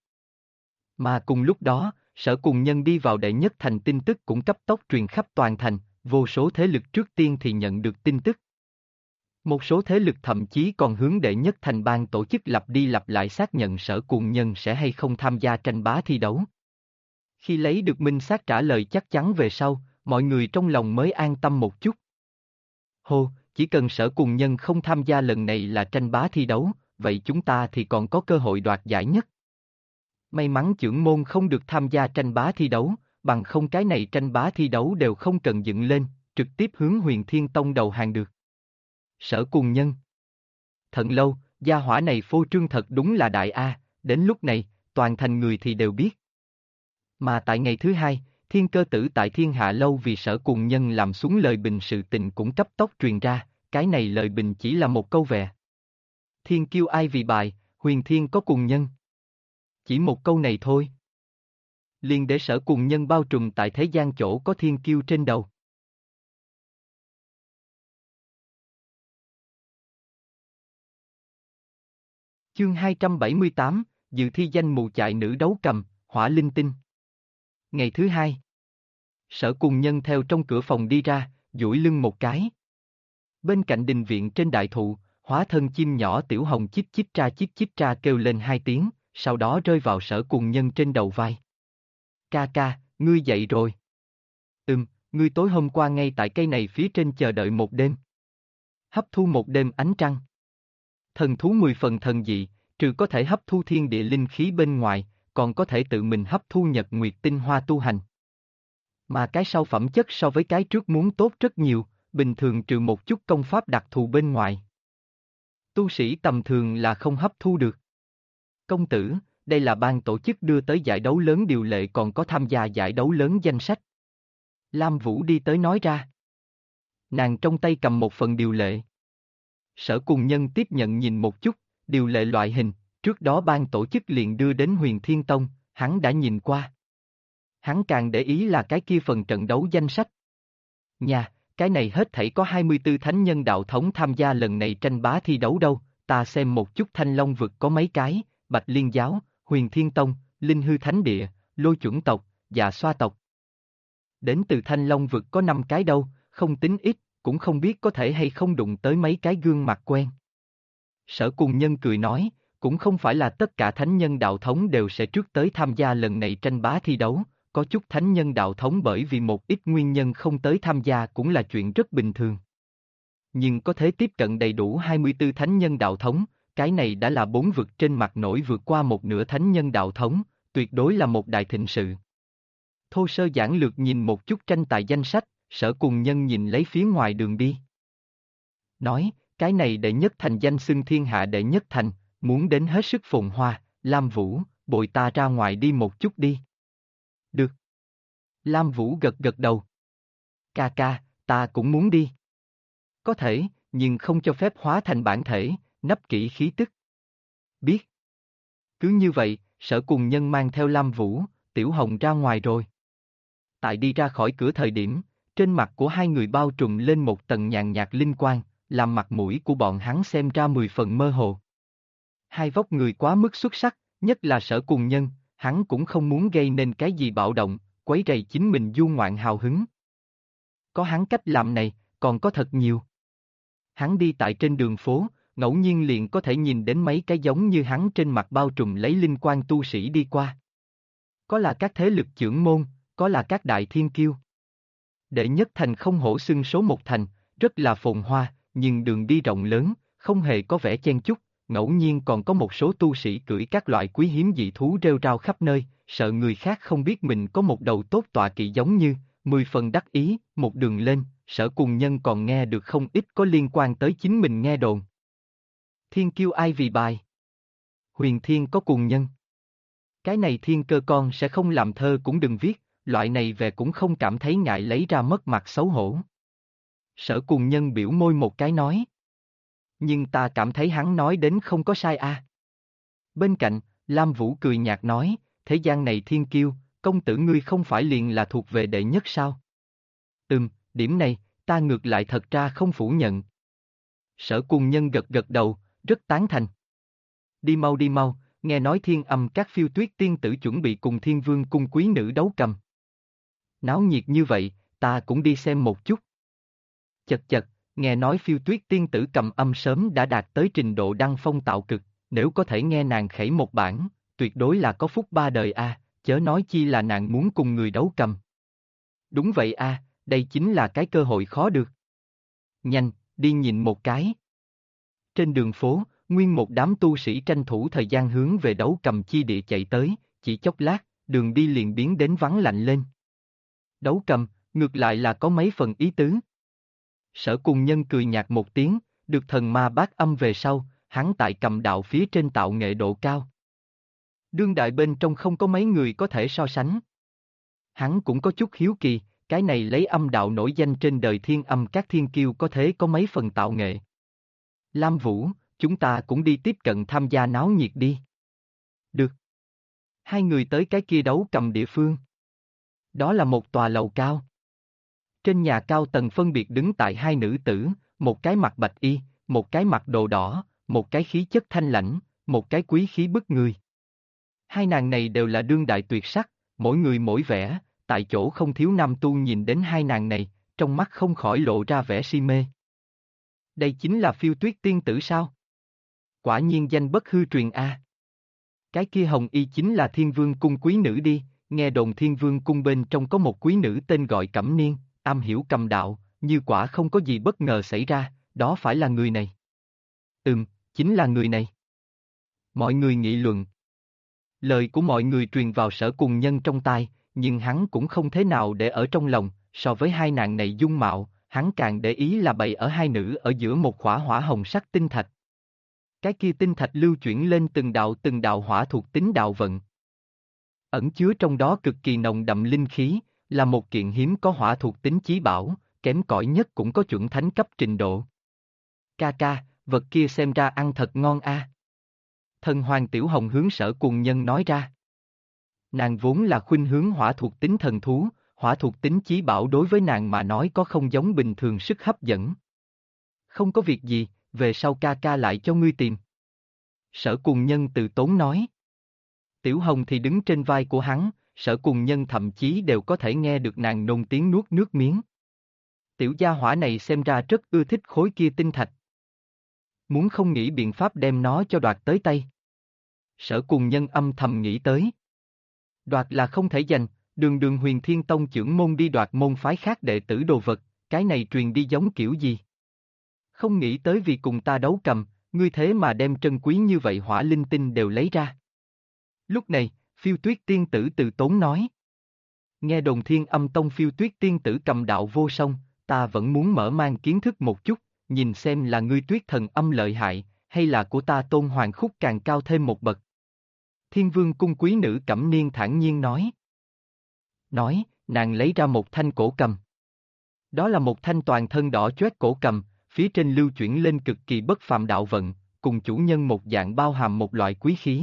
Mà cùng lúc đó, Sở Cuồng Nhân đi vào đệ nhất thành tin tức cũng cấp tốc truyền khắp toàn thành, vô số thế lực trước tiên thì nhận được tin tức. Một số thế lực thậm chí còn hướng đệ nhất thành ban tổ chức lặp đi lặp lại xác nhận Sở Cuồng Nhân sẽ hay không tham gia tranh bá thi đấu. Khi lấy được minh xác trả lời chắc chắn về sau, mọi người trong lòng mới an tâm một chút. Hô, chỉ cần Sở Cuồng Nhân không tham gia lần này là tranh bá thi đấu, vậy chúng ta thì còn có cơ hội đoạt giải nhất. May mắn chưởng môn không được tham gia tranh bá thi đấu, bằng không cái này tranh bá thi đấu đều không cần dựng lên, trực tiếp hướng Huyền Thiên Tông đầu hàng được. Sở Cuồng Nhân. Thận lâu, gia hỏa này phô trương thật đúng là đại đến lúc này, toàn thành người thì đều biết. Mà tại ngày thứ hai, Thiên Cơ Tử tại Thiên Hạ Lâu vì Sở Cuồng Nhân làm xuống lời bình sự tình cũng cấp tốc truyền ra, cái này lời bình chỉ là một câu vè. Thiên kiêu ai vì bài, Huyền Thiên có cuồng nhân. Chỉ một câu này thôi. Liền để Sở Cuồng Nhân bao trùm tại thế gian chỗ có thiên kiêu trên đầu. Chương 278, dự thi danh mù chạy nữ đấu cầm, hỏa linh tinh. Ngày thứ hai. Sở Cuồng Nhân theo trong cửa phòng đi ra, duỗi lưng một cái. Bên cạnh đình viện trên đại thụ, hóa thân chim nhỏ tiểu hồng chít chít tra kêu lên hai tiếng, sau đó rơi vào Sở Cuồng Nhân trên đầu vai. Ca ca, ngươi dậy rồi. Ngươi tối hôm qua ngay tại cây này phía trên chờ đợi một đêm. Hấp thu một đêm ánh trăng. Thần thú 10 phần thần dị, trừ có thể hấp thu thiên địa linh khí bên ngoài, còn có thể tự mình hấp thu nhật nguyệt tinh hoa tu hành. Mà cái sau phẩm chất so với cái trước muốn tốt rất nhiều, bình thường trừ một chút công pháp đặc thù bên ngoài. Tu sĩ tầm thường là không hấp thu được. Công tử, đây là ban tổ chức đưa tới giải đấu lớn điều lệ còn có tham gia giải đấu lớn danh sách. Lam Vũ đi tới nói ra. Nàng trong tay cầm một phần điều lệ. Sở Cuồng Nhân tiếp nhận nhìn một chút, điều lệ loại hình, trước đó ban tổ chức liền đưa đến Huyền Thiên Tông, hắn đã nhìn qua. Hắn càng để ý là cái kia phần trận đấu danh sách. Nhà, cái này hết thảy có 24 thánh nhân đạo thống tham gia lần này tranh bá thi đấu đâu, ta xem một chút Thanh Long vực có mấy cái, Bạch Liên Giáo, Huyền Thiên Tông, Linh Hư Thánh Địa, Lôi Chuẩn Tộc, Dạ Xoa tộc. Đến từ Thanh Long vực có 5 cái đâu, không tính ít, cũng không biết có thể hay không đụng tới mấy cái gương mặt quen. Sở Cùng Nhân cười nói, cũng không phải là tất cả thánh nhân đạo thống đều sẽ trước tới tham gia lần này tranh bá thi đấu, có chút thánh nhân đạo thống bởi vì một ít nguyên nhân không tới tham gia cũng là chuyện rất bình thường. Nhưng có thể tiếp cận đầy đủ 24 thánh nhân đạo thống, cái này đã là 4 vực trên mặt nổi vượt qua một nửa thánh nhân đạo thống, tuyệt đối là một đại thịnh sự. Thô sơ giản lược nhìn một chút tranh tài danh sách, Sở Cùng Nhân nhìn lấy phía ngoài đường đi. Nói, cái này đệ nhất thành danh xưng thiên hạ đệ nhất thành, muốn đến hết sức phồn hoa, Lam Vũ, bồi ta ra ngoài đi một chút đi. Được. Lam Vũ gật gật đầu. Ca ca, ta cũng muốn đi. Có thể, nhưng không cho phép hóa thành bản thể, nấp kỹ khí tức. Biết. Cứ như vậy, Sở Cùng Nhân mang theo Lam Vũ, Tiểu Hồng ra ngoài rồi. Tại đi ra khỏi cửa thời điểm, trên mặt của hai người bao trùm lên một tầng nhàn nhạt linh quang, làm mặt mũi của bọn hắn xem ra 10 phần mơ hồ. Hai vóc người quá mức xuất sắc, nhất là Sở Cùng Nhân, hắn cũng không muốn gây nên cái gì bạo động, quấy rầy chính mình du ngoạn hào hứng. Có hắn cách làm này, còn có thật nhiều. Hắn đi tại trên đường phố, ngẫu nhiên liền có thể nhìn đến mấy cái giống như hắn trên mặt bao trùm lấy linh quang tu sĩ đi qua. Có là các thế lực chưởng môn, có là các đại thiên kiêu. Đệ nhất thành không hổ xưng số một thành, rất là phồn hoa, nhưng đường đi rộng lớn, không hề có vẻ chen chúc, ngẫu nhiên còn có một số tu sĩ cưỡi các loại quý hiếm dị thú rêu rao khắp nơi, sợ người khác không biết mình có một đầu tốt tọa kỵ giống như, 10 phần đắc ý, một đường lên, Sở Cùng Nhân còn nghe được không ít có liên quan tới chính mình nghe đồn. Thiên kiêu ai vì bài? Huyền thiên có cùng nhân. Cái này thiên cơ con sẽ không làm thơ cũng đừng viết, loại này về cũng không cảm thấy ngại lấy ra mất mặt xấu hổ. Sở Cùng Nhân biểu môi một cái nói. Nhưng ta cảm thấy hắn nói đến không có sai a. Bên cạnh, Lam Vũ cười nhạt nói, thế gian này thiên kiêu, công tử ngươi không phải liền là thuộc về đệ nhất sao? Điểm này, ta ngược lại thật ra không phủ nhận. Sở Cùng Nhân gật gật đầu, rất tán thành. Đi mau, nghe nói Thiên Âm các Phiêu Tuyết tiên tử chuẩn bị cùng Thiên Vương cung quý nữ đấu cầm. Náo nhiệt như vậy, ta cũng đi xem một chút. Chật chật, nghe nói Phiêu Tuyết tiên tử cầm âm sớm đã đạt tới trình độ đăng phong tạo cực, nếu có thể nghe nàng khẩy một bản, tuyệt đối là có phúc ba đời a, chớ nói chi là nàng muốn cùng người đấu cầm. Đúng vậy a, đây chính là cái cơ hội khó được. Nhanh, đi nhìn một cái. Trên đường phố, nguyên một đám tu sĩ tranh thủ thời gian hướng về đấu cầm chi địa chạy tới, chỉ chốc lát, đường đi liền biến đến vắng lạnh lên. Đấu cầm, ngược lại là có mấy phần ý tứ. Sở Cùng Nhân cười nhạt một tiếng, được thần ma bát âm về sau, hắn tại cầm đạo phía trên tạo nghệ độ cao. Đương đại bên trong không có mấy người có thể so sánh. Hắn cũng có chút hiếu kỳ, cái này lấy âm đạo nổi danh trên đời thiên âm các thiên kiêu có thế có mấy phần tạo nghệ. Lam Vũ, chúng ta cũng đi tiếp cận tham gia náo nhiệt đi. Được. Hai người tới cái kia đấu cầm địa phương. Đó là một tòa lầu cao. Trên nhà cao tầng phân biệt đứng tại hai nữ tử, một cái mặc bạch y, một cái mặc đồ đỏ, một cái khí chất thanh lãnh, một cái quý khí bức người. Hai nàng này đều là đương đại tuyệt sắc, mỗi người mỗi vẻ, tại chỗ không thiếu nam tu nhìn đến hai nàng này, trong mắt không khỏi lộ ra vẻ si mê. Đây chính là Phiêu Tuyết tiên tử sao? Quả nhiên danh bất hư truyền a. Cái kia hồng y chính là Thiên Vương cung quý nữ đi, nghe đồn Thiên Vương cung bên trong có một quý nữ tên gọi Cẩm Niên, am hiểu cầm đạo, như quả không có gì bất ngờ xảy ra, đó phải là người này. Chính là người này. Mọi người nghị luận. Lời của mọi người truyền vào Sở Cùng Nhân trong tai, nhưng hắn cũng không thế nào để ở trong lòng, so với hai nàng này dung mạo, hắn càng để ý là bày ở hai nữ ở giữa một khỏa hỏa hồng sắc tinh thạch. Cái kia tinh thạch lưu chuyển lên từng đạo hỏa thuộc tính đạo vận. Ẩn chứa trong đó cực kỳ nồng đậm linh khí, là một kiện hiếm có hỏa thuộc tính chí bảo, kém cỏi nhất cũng có chuẩn thánh cấp trình độ. Ca ca, vật kia xem ra ăn thật ngon a. Thần Hoàng Tiểu Hồng hướng Sở Cùng Nhân nói ra. Nàng vốn là khuynh hướng hỏa thuộc tính thần thú, hỏa thuộc tính chí bảo đối với nàng mà nói có không giống bình thường sức hấp dẫn. Không có việc gì, về sau ca ca lại cho ngươi tìm. Sở Cùng Nhân từ tốn nói. Tiểu Hồng thì đứng trên vai của hắn, Sở Cùng Nhân thậm chí đều có thể nghe được nàng nôn tiếng nuốt nước miếng. Tiểu gia hỏa này xem ra rất ưa thích khối kia tinh thạch. Muốn không nghĩ biện pháp đem nó cho đoạt tới tay. Sở Cùng Nhân âm thầm nghĩ tới. Đoạt là không thể giành, đường đường Huyền Thiên Tông chưởng môn đi đoạt môn phái khác đệ tử đồ vật, cái này truyền đi giống kiểu gì? Không nghĩ tới vì cùng ta đấu cầm, ngươi thế mà đem trân quý như vậy hỏa linh tinh đều lấy ra. Lúc này, Phiêu Tuyết tiên tử từ tốn nói. Nghe đồn Thiên Âm Tông Phiêu Tuyết tiên tử cầm đạo vô song, ta vẫn muốn mở mang kiến thức một chút, nhìn xem là ngươi Tuyết thần âm lợi hại, hay là của ta Tôn Hoàng Khúc càng cao thêm một bậc. Thiên Vương cung quý nữ Cẩm Niên thản nhiên nói. Nói, nàng lấy ra một thanh cổ cầm. Đó là một thanh toàn thân đỏ chót cổ cầm, phía trên lưu chuyển lên cực kỳ bất phàm đạo vận, cùng chủ nhân một dạng bao hàm một loại quý khí.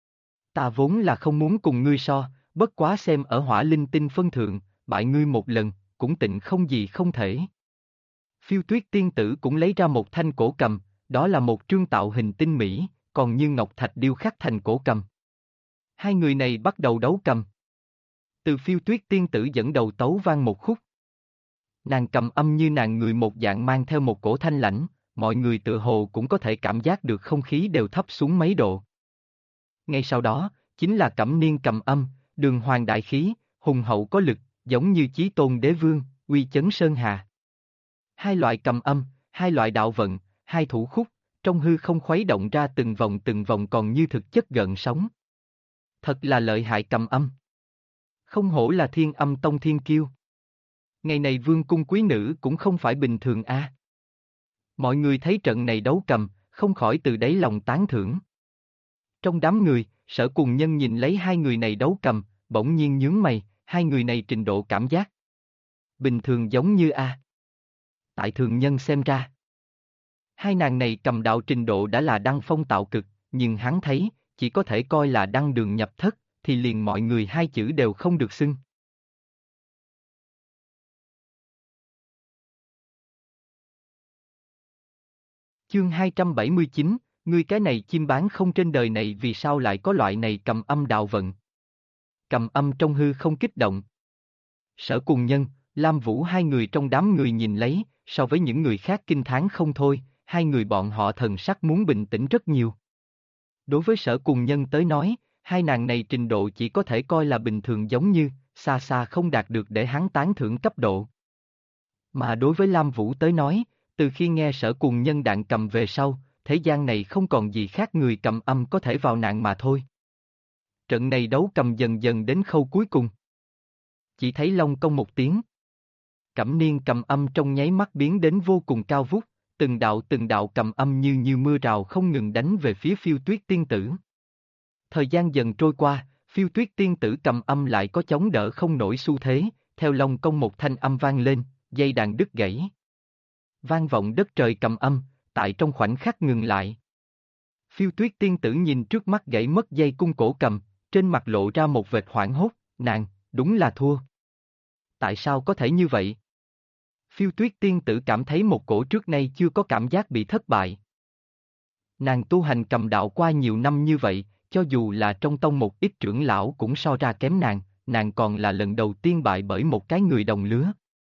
Ta vốn là không muốn cùng ngươi so, bất quá xem ở hỏa linh tinh phân thượng, bại ngươi một lần, cũng tịnh không gì không thể. Phiêu Tuyết tiên tử cũng lấy ra một thanh cổ cầm, đó là một trương tạo hình tinh mỹ, còn như ngọc thạch điêu khắc thành cổ cầm. Hai người này bắt đầu đấu cầm. Từ Phiêu Tuyết tiên tử dẫn đầu tấu vang một khúc. Nàng cầm âm như nàng người một dạng mang theo một cổ thanh lãnh, mọi người tự hồ cũng có thể cảm giác được không khí đều thấp xuống mấy độ. Ngay sau đó, chính là Cẩm Niên cầm âm, đường hoàng đại khí, hùng hậu có lực, giống như Chí Tôn Đế Vương, uy chấn sơn hà. Hai loại cầm âm, hai loại đạo vận, hai thủ khúc, trong hư không khuấy động ra từng vòng còn như thực chất gợn sóng. Thật là lợi hại cầm âm. Không hổ là Thiên Âm Tông thiên kiêu. Ngày này vương cung quý nữ cũng không phải bình thường a. Mọi người thấy trận này đấu cầm, không khỏi từ đáy lòng tán thưởng. Trong đám người, Sở Cùng Nhân nhìn lấy hai người này đấu cầm, bỗng nhiên nhướng mày, hai người này trình độ cảm giác. Bình thường giống như a. Tại thường nhân xem ra. Hai nàng này cầm đạo trình độ đã là đăng phong tạo cực, nhưng hắn thấy, chỉ có thể coi là đăng đường nhập thất, thì liền mọi người hai chữ đều không được xưng. Chương 279, ngươi cái này chim bán không trên đời này vì sao lại có loại này cầm âm đạo vận. Cầm âm trong hư không kích động. Sở Cùng Nhân, Lam Vũ hai người trong đám người nhìn lấy, so với những người khác kinh thán không thôi, hai người bọn họ thần sắc muốn bình tĩnh rất nhiều. Đối với Sở Cùng Nhân tới nói, hai nàng này trình độ chỉ có thể coi là bình thường giống như, xa xa không đạt được để hắn tán thưởng cấp độ. Mà đối với Lam Vũ tới nói, từ khi nghe Sở Cùng Nhân đạn cầm về sau, thế gian này không còn gì khác người cầm âm có thể vào nạn mà thôi. Trận này đấu cầm dần dần đến khâu cuối cùng. Chỉ thấy long công một tiếng. Cẩm Niên cầm âm trong nháy mắt biến đến vô cùng cao vút, từng đạo cầm âm như mưa rào không ngừng đánh về phía Phiêu Tuyết tiên tử. Thời gian dần trôi qua, Phiêu Tuyết tiên tử cầm âm lại có chống đỡ không nổi xu thế, theo long công một thanh âm vang lên, dây đàn đứt gãy. Vang vọng đất trời cầm âm, tại trong khoảnh khắc ngừng lại. Phiêu Tuyết tiên tử nhìn trước mắt gãy mất dây cung cổ cầm, trên mặt lộ ra một vệt hoảng hốt, nàng, đúng là thua. Tại sao có thể như vậy? Phiêu Tuyết tiên tử cảm thấy một cổ trước nay chưa có cảm giác bị thất bại. Nàng tu hành cầm đạo qua nhiều năm như vậy, cho dù là trong tông một ít trưởng lão cũng so ra kém nàng còn là lần đầu tiên bại bởi một cái người đồng lứa.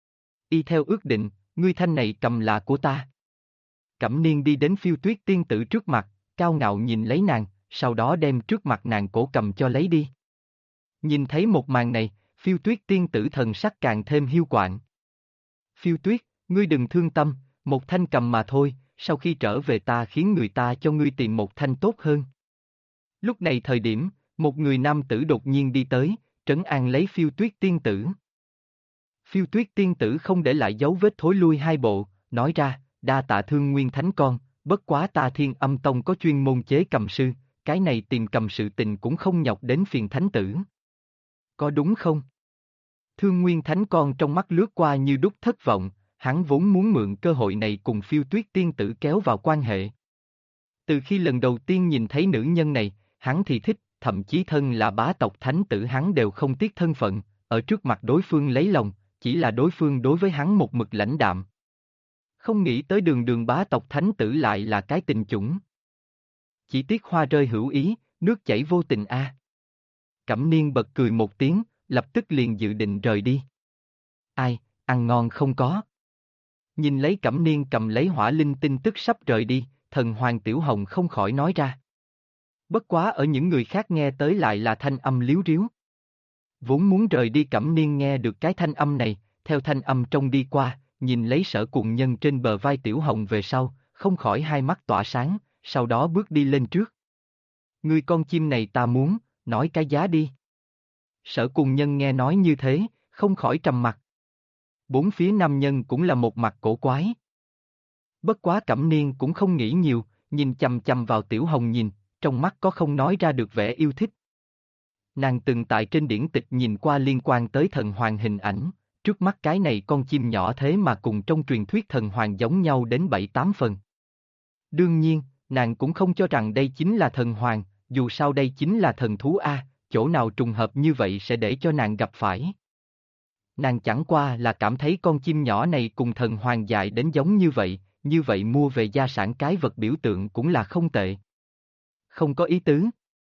Y theo ước định, ngươi thanh này cầm là của ta. Cẩm Niên đi đến Phiêu Tuyết tiên tử trước mặt, cao ngạo nhìn lấy nàng, sau đó đem trước mặt nàng cổ cầm cho lấy đi. Nhìn thấy một màn này, Phiêu Tuyết tiên tử thần sắc càng thêm hiu quạnh. Phiêu Tuyết, ngươi đừng thương tâm, một thanh cầm mà thôi, sau khi trở về ta khiến người ta cho ngươi tìm một thanh tốt hơn. Lúc này thời điểm, một người nam tử đột nhiên đi tới, trấn an lấy Phiêu Tuyết tiên tử. Phiêu Tuyết tiên tử không để lại dấu vết thối lui hai bộ, nói ra, đa tạ Thương Nguyên Thánh con, bất quá ta Thiên Âm Tông có chuyên môn chế cầm sư, cái này tìm cầm sự tình cũng không nhọc đến phiền thánh tử. Có đúng không? Thương Nguyên Thánh con trong mắt lướt qua như đúc thất vọng, hắn vốn muốn mượn cơ hội này cùng Phiêu Tuyết tiên tử kéo vào quan hệ. Từ khi lần đầu tiên nhìn thấy nữ nhân này, hắn thì thích, thậm chí thân là bá tộc thánh tử hắn đều không tiếc thân phận, ở trước mặt đối phương lấy lòng, chỉ là đối phương đối với hắn một mực lãnh đạm. Không nghĩ tới đường đường bá tộc thánh tử lại là cái tình chủng. Chỉ tiếc hoa rơi hữu ý, nước chảy vô tình a. Cẩm Niên bật cười một tiếng, lập tức liền dự định rời đi. Ai, ăn ngon không có. Nhìn lấy Cẩm Niên cầm lấy hỏa linh tinh tức sắp rời đi, thần hoàng Tiểu Hồng không khỏi nói ra. Bất quá ở những người khác nghe tới lại là thanh âm líu ríu. Vốn muốn rời đi Cẩm Niên nghe được cái thanh âm này, theo thanh âm trông đi qua, nhìn lấy Sở Cuồng Nhân trên bờ vai Tiểu Hồng về sau, không khỏi hai mắt tỏa sáng, sau đó bước đi lên trước. Ngươi con chim này ta muốn, nói cái giá đi. Sở Cuồng Nhân nghe nói như thế, không khỏi trầm mặt. Bốn phía nam nhân cũng là một mặt cổ quái. Bất quá Cẩm Niên cũng không nghĩ nhiều, nhìn chằm chằm vào Tiểu Hồng nhìn, trong mắt có không nói ra được vẻ yêu thích. Nàng từng tại trên điển tịch nhìn qua liên quan tới thần hoàng hình ảnh, trước mắt cái này con chim nhỏ thế mà cùng trong truyền thuyết thần hoàng giống nhau đến 7-8 phần. Đương nhiên, nàng cũng không cho rằng đây chính là thần hoàng, dù sao đây chính là thần thú A, chỗ nào trùng hợp như vậy sẽ để cho nàng gặp phải. Nàng chẳng qua là cảm thấy con chim nhỏ này cùng thần hoàng dại đến giống như vậy mua về gia sản cái vật biểu tượng cũng là không tệ. Không có ý tứ.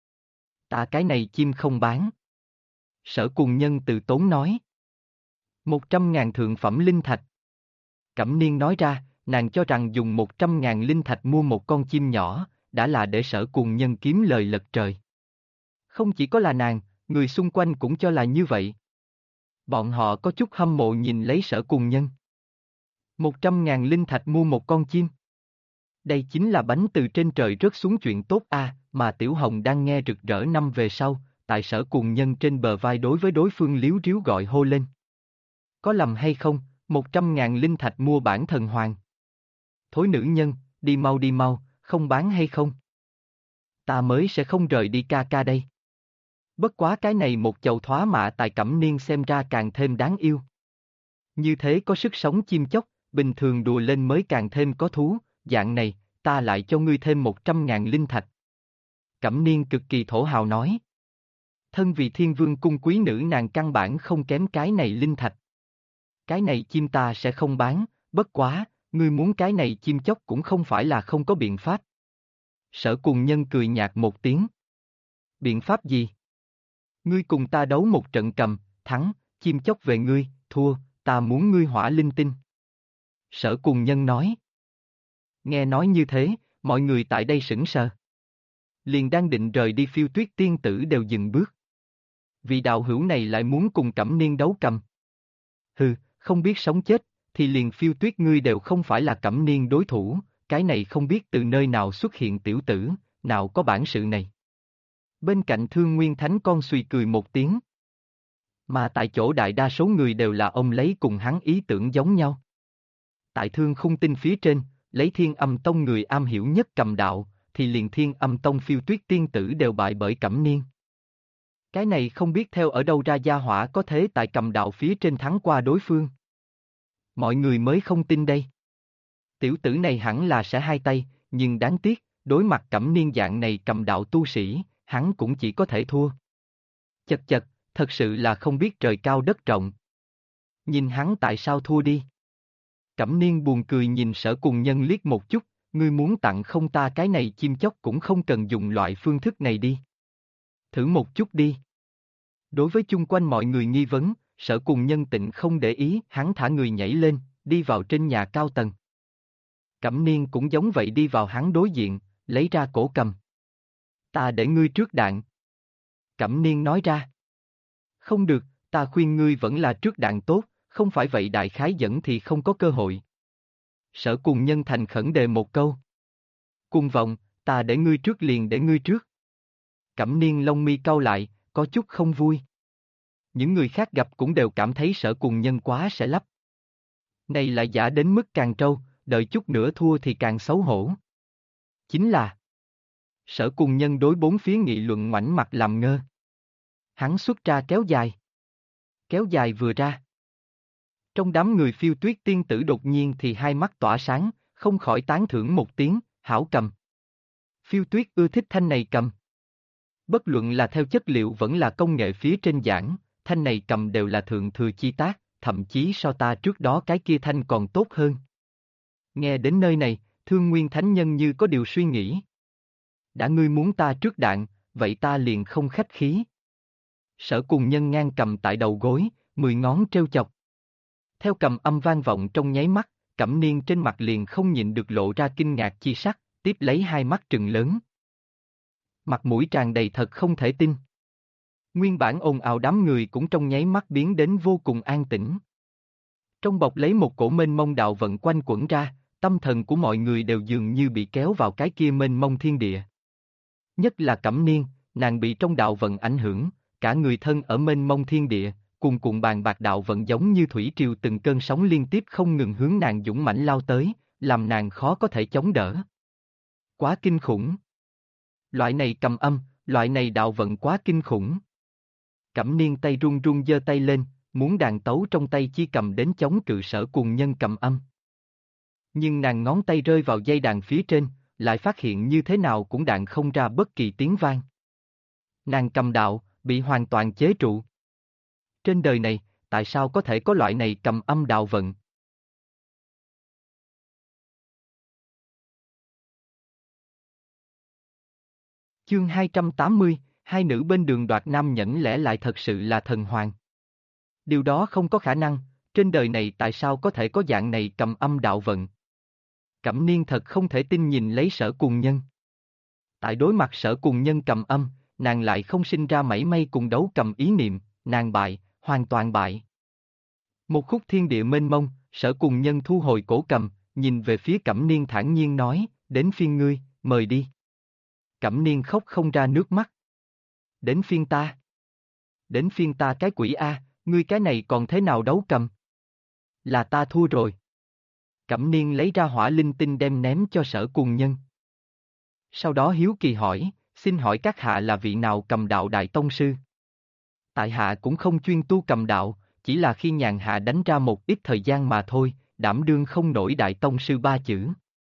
Ta cái này chim không bán. Sở Cuồng Nhân từ tốn nói. 100.000 thượng phẩm linh thạch. Cẩm Niên nói ra, nàng cho rằng dùng 100.000 linh thạch mua một con chim nhỏ, đã là để Sở Cuồng Nhân kiếm lời lật trời. Không chỉ có là nàng, người xung quanh cũng cho là như vậy. Bọn họ có chút hâm mộ nhìn lấy Sở Cuồng Nhân. 100.000 linh thạch mua một con chim. Đây chính là bánh từ trên trời rớt xuống chuyện tốt a, mà Tiểu Hồng đang nghe rực rỡ năm về sau, tại Sở Cuồng Nhân trên bờ vai đối với đối phương líu ríu gọi hô lên. Có lầm hay không, 100.000 linh thạch mua bản thần hoàng. Thối nữ nhân, đi mau, không bán hay không? Ta mới sẽ không rời đi ca ca đây. Bất quá cái này một chầu thoá mạ tại Cẩm Niên xem ra càng thêm đáng yêu. Như thế có sức sống chim chóc, bình thường đùa lên mới càng thêm có thú, dạng này, ta lại cho ngươi thêm 100.000 linh thạch. Cẩm Niên cực kỳ thổ hào nói. Thân vì thiên vương cung quý nữ nàng căn bản không kém cái này linh thạch. Cái này chim ta sẽ không bán, bất quá, ngươi muốn cái này chim chóc cũng không phải là không có biện pháp. Sở Cuồng Nhân cười nhạt một tiếng. Biện pháp gì? Ngươi cùng ta đấu một trận cầm, thắng, chim chóc về ngươi, thua, ta muốn ngươi hỏa linh tinh. Sở Cuồng Nhân nói. Nghe nói như thế, mọi người tại đây sững sờ. Liền đang định rời đi Phiêu Tuyết tiên tử đều dừng bước. Vì đạo hữu này lại muốn cùng Cẩm Niên đấu cầm. Hừ, không biết sống chết, thì liền Phiêu Tuyết ngươi đều không phải là Cẩm Niên đối thủ, cái này không biết từ nơi nào xuất hiện tiểu tử, nào có bản sự này. Bên cạnh Thương Nguyên Thánh con suy cười một tiếng. Mà tại chỗ đại đa số người đều là ông lấy cùng hắn ý tưởng giống nhau. Tại Thương Khung Tinh phía trên, lấy Thiên Âm Tông người am hiểu nhất cầm đạo, thì liền Thiên Âm Tông Phiêu Tuyết tiên tử đều bại bởi Cẩm Niên. Cái này không biết theo ở đâu ra gia hỏa có thế tại cầm đạo phía trên thắng qua đối phương. Mọi người mới không tin đây. Tiểu tử này hẳn là sẽ hai tay, nhưng đáng tiếc, đối mặt Cẩm Niên dạng này cầm đạo tu sĩ, hắn cũng chỉ có thể thua. Chật chật, thật sự là không biết trời cao đất rộng. Nhìn hắn tại sao thua đi. Cẩm Niên buồn cười nhìn Sở Cuồng Nhân liếc một chút, ngươi muốn tặng không ta cái này chim chóc cũng không cần dùng loại phương thức này đi. Thử một chút đi. Đối với chung quanh mọi người nghi vấn, Sở Cuồng Nhân tịnh không để ý, hắn thả người nhảy lên, đi vào trên nhà cao tầng. Cẩm Niên cũng giống vậy đi vào hắn đối diện, lấy ra cổ cầm. Ta để ngươi trước đạn. Cẩm Niên nói ra. Không được, ta khuyên ngươi vẫn là trước đạn tốt, không phải vậy đại khái dẫn thì không có cơ hội. Sở Cuồng Nhân thành khẩn đề một câu. Cuồng vọng, ta để ngươi trước liền để ngươi trước. Cẩm Niên lông mi cau lại, có chút không vui. Những người khác gặp cũng đều cảm thấy Sở Cuồng Nhân quá sẽ lắp. Này lại giả đến mức càng trâu, đợi chút nữa thua thì càng xấu hổ. Chính là Sở Cuồng Nhân đối bốn phía nghị luận ngoảnh mặt làm ngơ. Hắn xuất ra kéo dài. Kéo dài vừa ra. Trong đám người Phiêu Tuyết tiên tử đột nhiên thì hai mắt tỏa sáng, không khỏi tán thưởng một tiếng, hảo cầm. Phiêu Tuyết ưa thích thanh này cầm. Bất luận là theo chất liệu vẫn là công nghệ phía trên giảng, thanh này cầm đều là thượng thừa chi tác, thậm chí so ta trước đó cái kia thanh còn tốt hơn. Nghe đến nơi này, Thương Nguyên Thánh Nhân như có điều suy nghĩ. Đã ngươi muốn ta trước đạn, vậy ta liền không khách khí. Sở Cùng Nhân ngang cầm tại đầu gối, 10 ngón trêu chọc. Theo cầm âm vang vọng trong nháy mắt, Cẩm Niên trên mặt liền không nhịn được lộ ra kinh ngạc chi sắc, tiếp lấy hai mắt trừng lớn. Mặt mũi tràn đầy thật không thể tin. Nguyên bản ồn ào đám người cũng trong nháy mắt biến đến vô cùng an tĩnh. Trong bọc lấy một cổ mênh mông đạo vận quanh quẩn ra, tâm thần của mọi người đều dường như bị kéo vào cái kia mênh mông thiên địa. Nhất là Cẩm Niên, nàng bị trong đạo vận ảnh hưởng, cả người thân ở mênh mông thiên địa, cuồn cuộn bàn bạc đạo vận giống như thủy triều từng cơn sóng liên tiếp không ngừng hướng nàng dũng mãnh lao tới, làm nàng khó có thể chống đỡ. Quá kinh khủng. Loại này cầm âm, loại này đạo vận quá kinh khủng. Cẩm Niên tay run run giơ tay lên, muốn đàn tấu trong tay chi cầm đến chống cự Sở Cùng Nhân cầm âm. Nhưng nàng ngón tay rơi vào dây đàn phía trên, lại phát hiện như thế nào cũng đàn không ra bất kỳ tiếng vang. Nàng cầm đạo, bị hoàn toàn chế trụ. Trên đời này, tại sao có thể có loại này cầm âm đạo vận? Chương 280, hai nữ bên đường đoạt nam nhẫn lẽ lại thật sự là thần hoàng. Điều đó không có khả năng, trên đời này tại sao có thể có dạng này cầm âm đạo vận? Cẩm Niên thật không thể tin nhìn lấy Sở Cùng Nhân. Tại đối mặt Sở Cùng Nhân cầm âm, nàng lại không sinh ra mảy may cùng đấu cầm ý niệm, nàng bại, hoàn toàn bại. Một khúc thiên địa mênh mông, Sở Cùng Nhân thu hồi cổ cầm, nhìn về phía Cẩm Niên thản nhiên nói, đến phiên ngươi, mời đi. Cẩm Niên khóc không ra nước mắt. Đến phiên ta. Đến phiên ta cái quỷ A, ngươi cái này còn thế nào đấu cầm? Là ta thua rồi. Cẩm Niên lấy ra hỏa linh tinh đem ném cho Sở Cùng Nhân. Sau đó hiếu kỳ hỏi, xin hỏi các hạ là vị nào cầm đạo đại tông sư? Tại hạ cũng không chuyên tu cầm đạo, chỉ là khi nhàn hạ đánh ra một ít thời gian mà thôi, đảm đương không nổi đại tông sư ba chữ.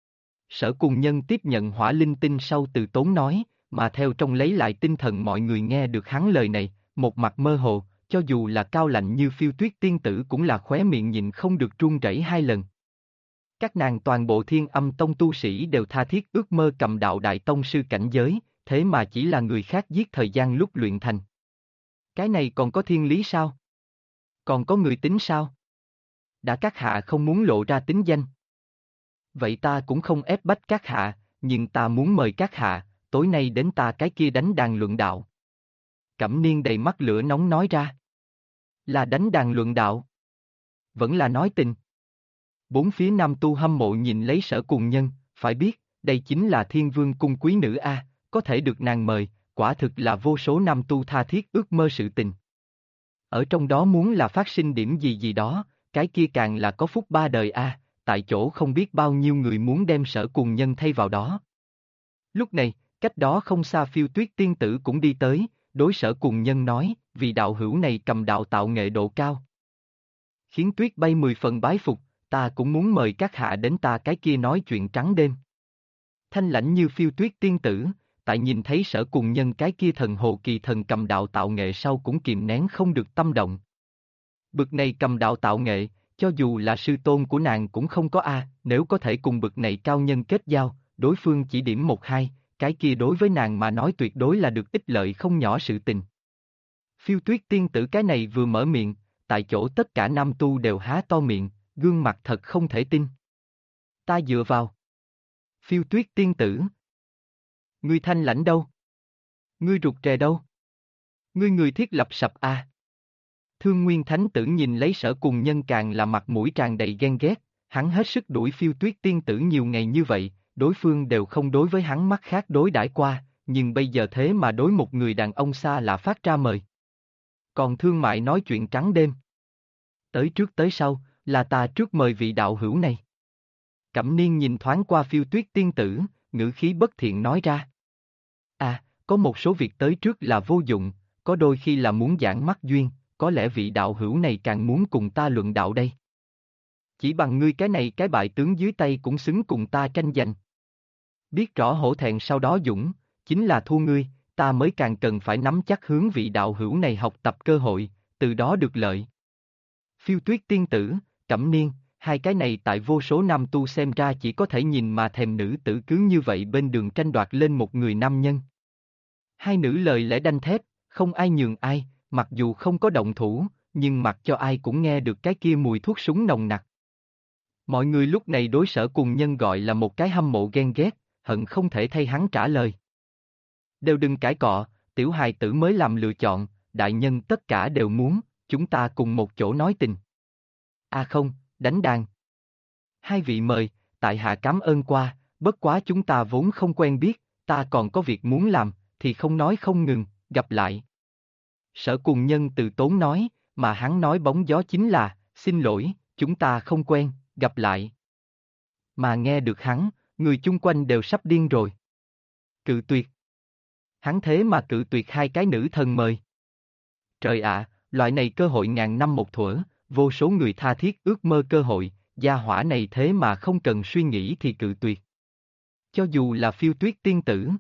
Sở Cùng Nhân tiếp nhận hỏa linh tinh sau từ tốn nói, mà theo trong lấy lại tinh thần mọi người nghe được hắn lời này, một mặt mơ hồ, cho dù là cao lạnh như Phiêu Tuyết tiên tử cũng là khóe miệng nhịn không được run rẩy hai lần. Các nàng toàn bộ Thiên Âm Tông tu sĩ đều tha thiết ước mơ cầm đạo đại tông sư cảnh giới, thế mà chỉ là người khác giết thời gian lúc luyện thành. Cái này còn có thiên lý sao? Còn có người tính sao? Đã các hạ không muốn lộ ra tính danh. Vậy ta cũng không ép bách các hạ, nhưng ta muốn mời các hạ, tối nay đến ta cái kia đánh đàn luận đạo. Cẩm Niên đầy mắt lửa nóng nói ra. Là đánh đàn luận đạo. Vẫn là nói tình. Bốn phía nam tu hâm mộ nhìn lấy Sở Cùng Nhân, phải biết, đây chính là Thiên Vương cung quý nữ A, có thể được nàng mời, quả thực là vô số nam tu tha thiết ước mơ sự tình. Ở trong đó muốn là phát sinh điểm gì gì đó, cái kia càng là có phúc ba đời A, tại chỗ không biết bao nhiêu người muốn đem Sở Cùng Nhân thay vào đó. Lúc này, cách đó không xa Phiêu Tuyết tiên tử cũng đi tới, đối Sở Cùng Nhân nói, vì đạo hữu này cầm đạo tạo nghệ độ cao. Khiến tuyết bay 10 phần bái phục, ta cũng muốn mời các hạ đến ta cái kia nói chuyện trắng đêm. Thanh lãnh như Phiêu Tuyết tiên tử, tại nhìn thấy Sở Cùng Nhân cái kia thần hồ kỳ thần cầm đạo tạo nghệ sau cũng kìm nén không được tâm động. Bực này cầm đạo tạo nghệ, cho dù là sư tôn của nàng cũng không có A, nếu có thể cùng bực này cao nhân kết giao, đối phương chỉ điểm một hai, cái kia đối với nàng mà nói tuyệt đối là được ích lợi không nhỏ sự tình. Phiêu Tuyết tiên tử cái này vừa mở miệng, tại chỗ tất cả nam tu đều há to miệng, gương mặt thật không thể tin. Ta dựa vào. Phiêu Tuyết tiên tử. Ngươi thanh lãnh đâu? Ngươi rụt rè đâu? Ngươi người thiết lập sập A. Thương Nguyên Thánh tử nhìn lấy Sở Cùng Nhân càng là mặt mũi tràn đầy ghen ghét, hắn hết sức đuổi Phiêu Tuyết tiên tử nhiều ngày như vậy, đối phương đều không đối với hắn mắt khác đối đãi qua, nhưng bây giờ thế mà đối một người đàn ông xa lạ phát ra mời. Còn thương mại nói chuyện trắng đêm. Tới trước tới sau, là ta trước mời vị đạo hữu này. Cẩm Niên nhìn thoáng qua Phiêu Tuyết tiên tử, ngữ khí bất thiện nói ra. À, có một số việc tới trước là vô dụng, có đôi khi là muốn giảng mắt duyên, có lẽ vị đạo hữu này càng muốn cùng ta luận đạo đây. Chỉ bằng ngươi cái này cái bại tướng dưới tay cũng xứng cùng ta tranh giành. Biết rõ hổ thẹn sau đó dũng, chính là thua ngươi, ta mới càng cần phải nắm chắc hướng vị đạo hữu này học tập cơ hội, từ đó được lợi. Phiêu Tuyết tiên tử, Cẩm Niên, hai cái này tại vô số nam tu xem ra chỉ có thể nhìn mà thèm nữ tử cứ như vậy bên đường tranh đoạt lên một người nam nhân. Hai nữ lời lẽ đanh thép, không ai nhường ai, mặc dù không có động thủ, nhưng mặc cho ai cũng nghe được cái kia mùi thuốc súng nồng nặc. Mọi người lúc này đối Sở Cùng Nhân gọi là một cái hâm mộ ghen ghét, hận không thể thay hắn trả lời. Đều đừng cãi cọ, tiểu hài tử mới làm lựa chọn, đại nhân tất cả đều muốn, chúng ta cùng một chỗ nói tình. À không, đánh đàn. Hai vị mời, tại hạ cảm ơn qua, bất quá chúng ta vốn không quen biết, ta còn có việc muốn làm, thì không nói không ngừng, gặp lại. Sở Cùng Nhân từ tốn nói, mà hắn nói bóng gió chính là, xin lỗi, chúng ta không quen, gặp lại. Mà nghe được hắn, người chung quanh đều sắp điên rồi. Cự tuyệt. Hắn thế mà cự tuyệt hai cái nữ thần mời. Trời ạ, loại này cơ hội ngàn năm một thuở, vô số người tha thiết ước mơ cơ hội, gia hỏa này thế mà không cần suy nghĩ thì cự tuyệt. Cho dù là Phiêu Tuyết tiên tử.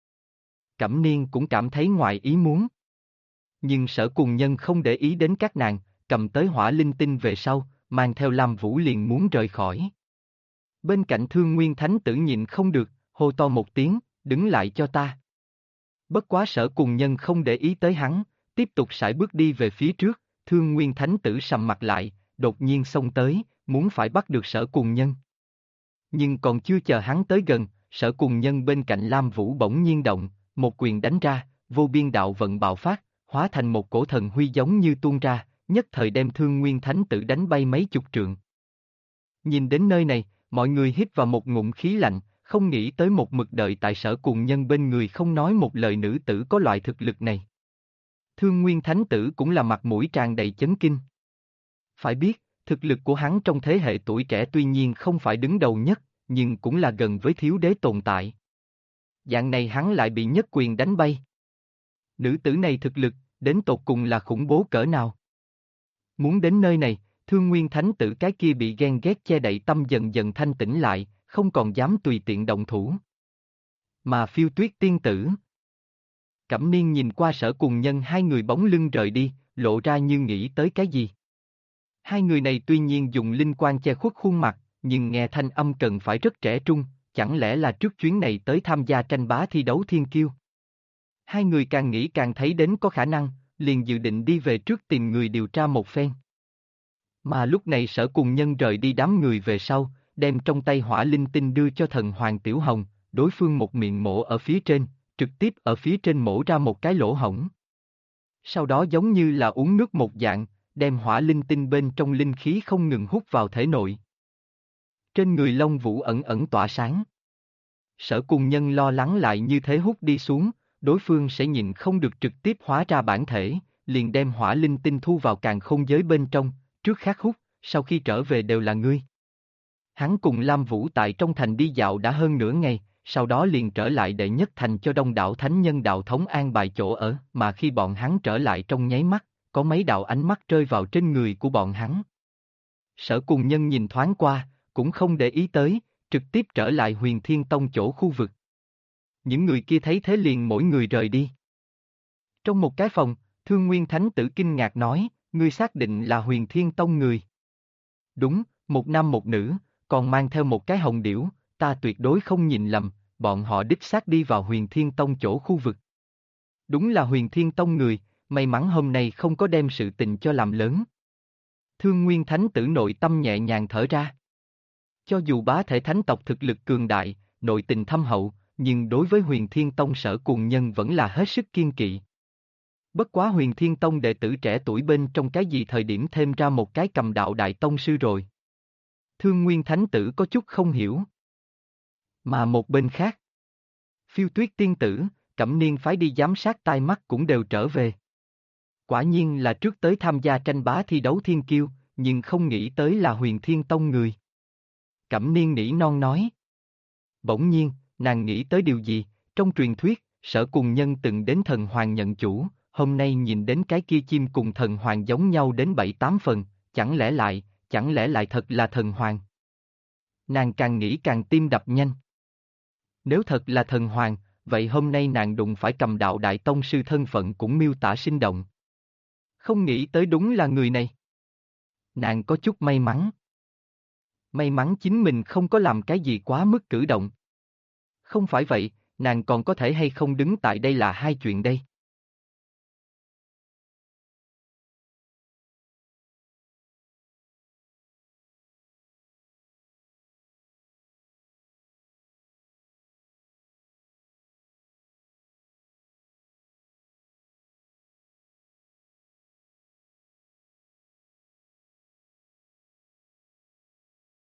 Cẩm Niên cũng cảm thấy ngoài ý muốn. Nhưng Sở Cùng Nhân không để ý đến các nàng, cầm tới hỏa linh tinh về sau, mang theo Lam Vũ liền muốn rời khỏi. Bên cạnh Thương Nguyên Thánh tử nhịn không được, hô to một tiếng, đứng lại cho ta. Bất quá Sở Cùng Nhân không để ý tới hắn, tiếp tục sải bước đi về phía trước, Thương Nguyên Thánh tử sầm mặt lại, đột nhiên xông tới, muốn phải bắt được Sở Cùng Nhân. Nhưng còn chưa chờ hắn tới gần, Sở Cùng Nhân bên cạnh Lam Vũ bỗng nhiên động, một quyền đánh ra, vô biên đạo vận bạo phát, hóa thành một cổ thần huy giống như tuôn ra, nhất thời đem Thương Nguyên Thánh tử đánh bay mấy chục trượng. Nhìn đến nơi này, mọi người hít vào một ngụm khí lạnh, không nghĩ tới một mực đợi tại Sở Cùng Nhân bên người không nói một lời nữ tử có loại thực lực này. Thương Nguyên Thánh tử cũng là mặt mũi tràn đầy chấn kinh. Phải biết, thực lực của hắn trong thế hệ tuổi trẻ tuy nhiên không phải đứng đầu nhất, nhưng cũng là gần với thiếu đế tồn tại. Dạng này hắn lại bị nhất quyền đánh bay. Nữ tử này thực lực, đến tột cùng là khủng bố cỡ nào? Muốn đến nơi này, Thương Nguyên Thánh tử cái kia bị ghen ghét che đậy tâm dần dần thanh tĩnh lại, không còn dám tùy tiện động thủ. Mà Phiêu Tuyết tiên tử. Cẩm Niên nhìn qua Sở Cùng Nhân hai người bóng lưng rời đi, lộ ra như nghĩ tới cái gì. Hai người này tuy nhiên dùng linh quan che khuất khuôn mặt, nhưng nghe thanh âm cần phải rất trẻ trung, chẳng lẽ là trước chuyến này tới tham gia tranh bá thi đấu thiên kiêu. Hai người càng nghĩ càng thấy đến có khả năng, liền dự định đi về trước tìm người điều tra một phen. Mà lúc này Sở Cùng Nhân rời đi đám người về sau, đem trong tay hỏa linh tinh đưa cho thần Hoàng Tiểu Hồng, đối phương một miệng mổ ở phía trên, trực tiếp ở phía trên mổ ra một cái lỗ hổng. Sau đó giống như là uống nước một dạng, đem hỏa linh tinh bên trong linh khí không ngừng hút vào thể nội. Trên người Long Vũ ẩn ẩn tỏa sáng. Sở Cùng Nhân lo lắng lại như thế hút đi xuống, đối phương sẽ nhịn không được trực tiếp hóa ra bản thể, liền đem hỏa linh tinh thu vào càn khôn giới bên trong, trước khắc hút, sau khi trở về đều là ngươi. Hắn cùng Lam Vũ tại trong thành đi dạo đã hơn nửa ngày, sau đó liền trở lại đệ nhất thành cho đông đảo thánh nhân đạo thống an bài chỗ ở, mà khi bọn hắn trở lại trong nháy mắt, có mấy đạo ánh mắt rơi vào trên người của bọn hắn. Sở Cùng Nhân nhìn thoáng qua, cũng không để ý tới, trực tiếp trở lại Huyền Thiên Tông chỗ khu vực. Những người kia thấy thế liền mỗi người rời đi. Trong một cái phòng, Thương Nguyên Thánh tử kinh ngạc nói, ngươi xác định là Huyền Thiên Tông người. Đúng, một nam một nữ, còn mang theo một cái hồng điểu, ta tuyệt đối không nhìn lầm, bọn họ đích xác đi vào Huyền Thiên Tông chỗ khu vực. Đúng là Huyền Thiên Tông người, may mắn hôm nay không có đem sự tình cho làm lớn. Thương Nguyên Thánh tử nội tâm nhẹ nhàng thở ra. Cho dù bá thể thánh tộc thực lực cường đại, nội tình thâm hậu, nhưng đối với Huyền Thiên Tông Sở Cùng Nhân vẫn là hết sức kiên kỵ. Bất quá Huyền Thiên Tông đệ tử trẻ tuổi bên trong cái gì thời điểm thêm ra một cái cầm đạo đại tông sư rồi. Thương Nguyên Thánh tử có chút không hiểu. Mà một bên khác, Phiêu Tuyết tiên tử, Cẩm Niên phái đi giám sát tai mắt cũng đều trở về. Quả nhiên là trước tới tham gia tranh bá thi đấu thiên kiêu, nhưng không nghĩ tới là Huyền Thiên Tông người. Cẩm Niên nỉ non nói. Bỗng nhiên, nàng nghĩ tới điều gì, trong truyền thuyết, Sở Cùng Nhân từng đến thần hoàng nhận chủ, hôm nay nhìn đến cái kia chim cùng thần hoàng giống nhau đến 7-8 phần, chẳng lẽ lại thật là thần hoàng. Nàng càng nghĩ càng tim đập nhanh. Nếu thật là thần hoàng, vậy hôm nay nàng đụng phải cầm đạo đại tông sư thân phận cũng miêu tả sinh động. Không nghĩ tới đúng là người này. Nàng có chút may mắn. May mắn chính mình không có làm cái gì quá mức cử động. Không phải vậy, nàng còn có thể hay không đứng tại đây là hai chuyện đây.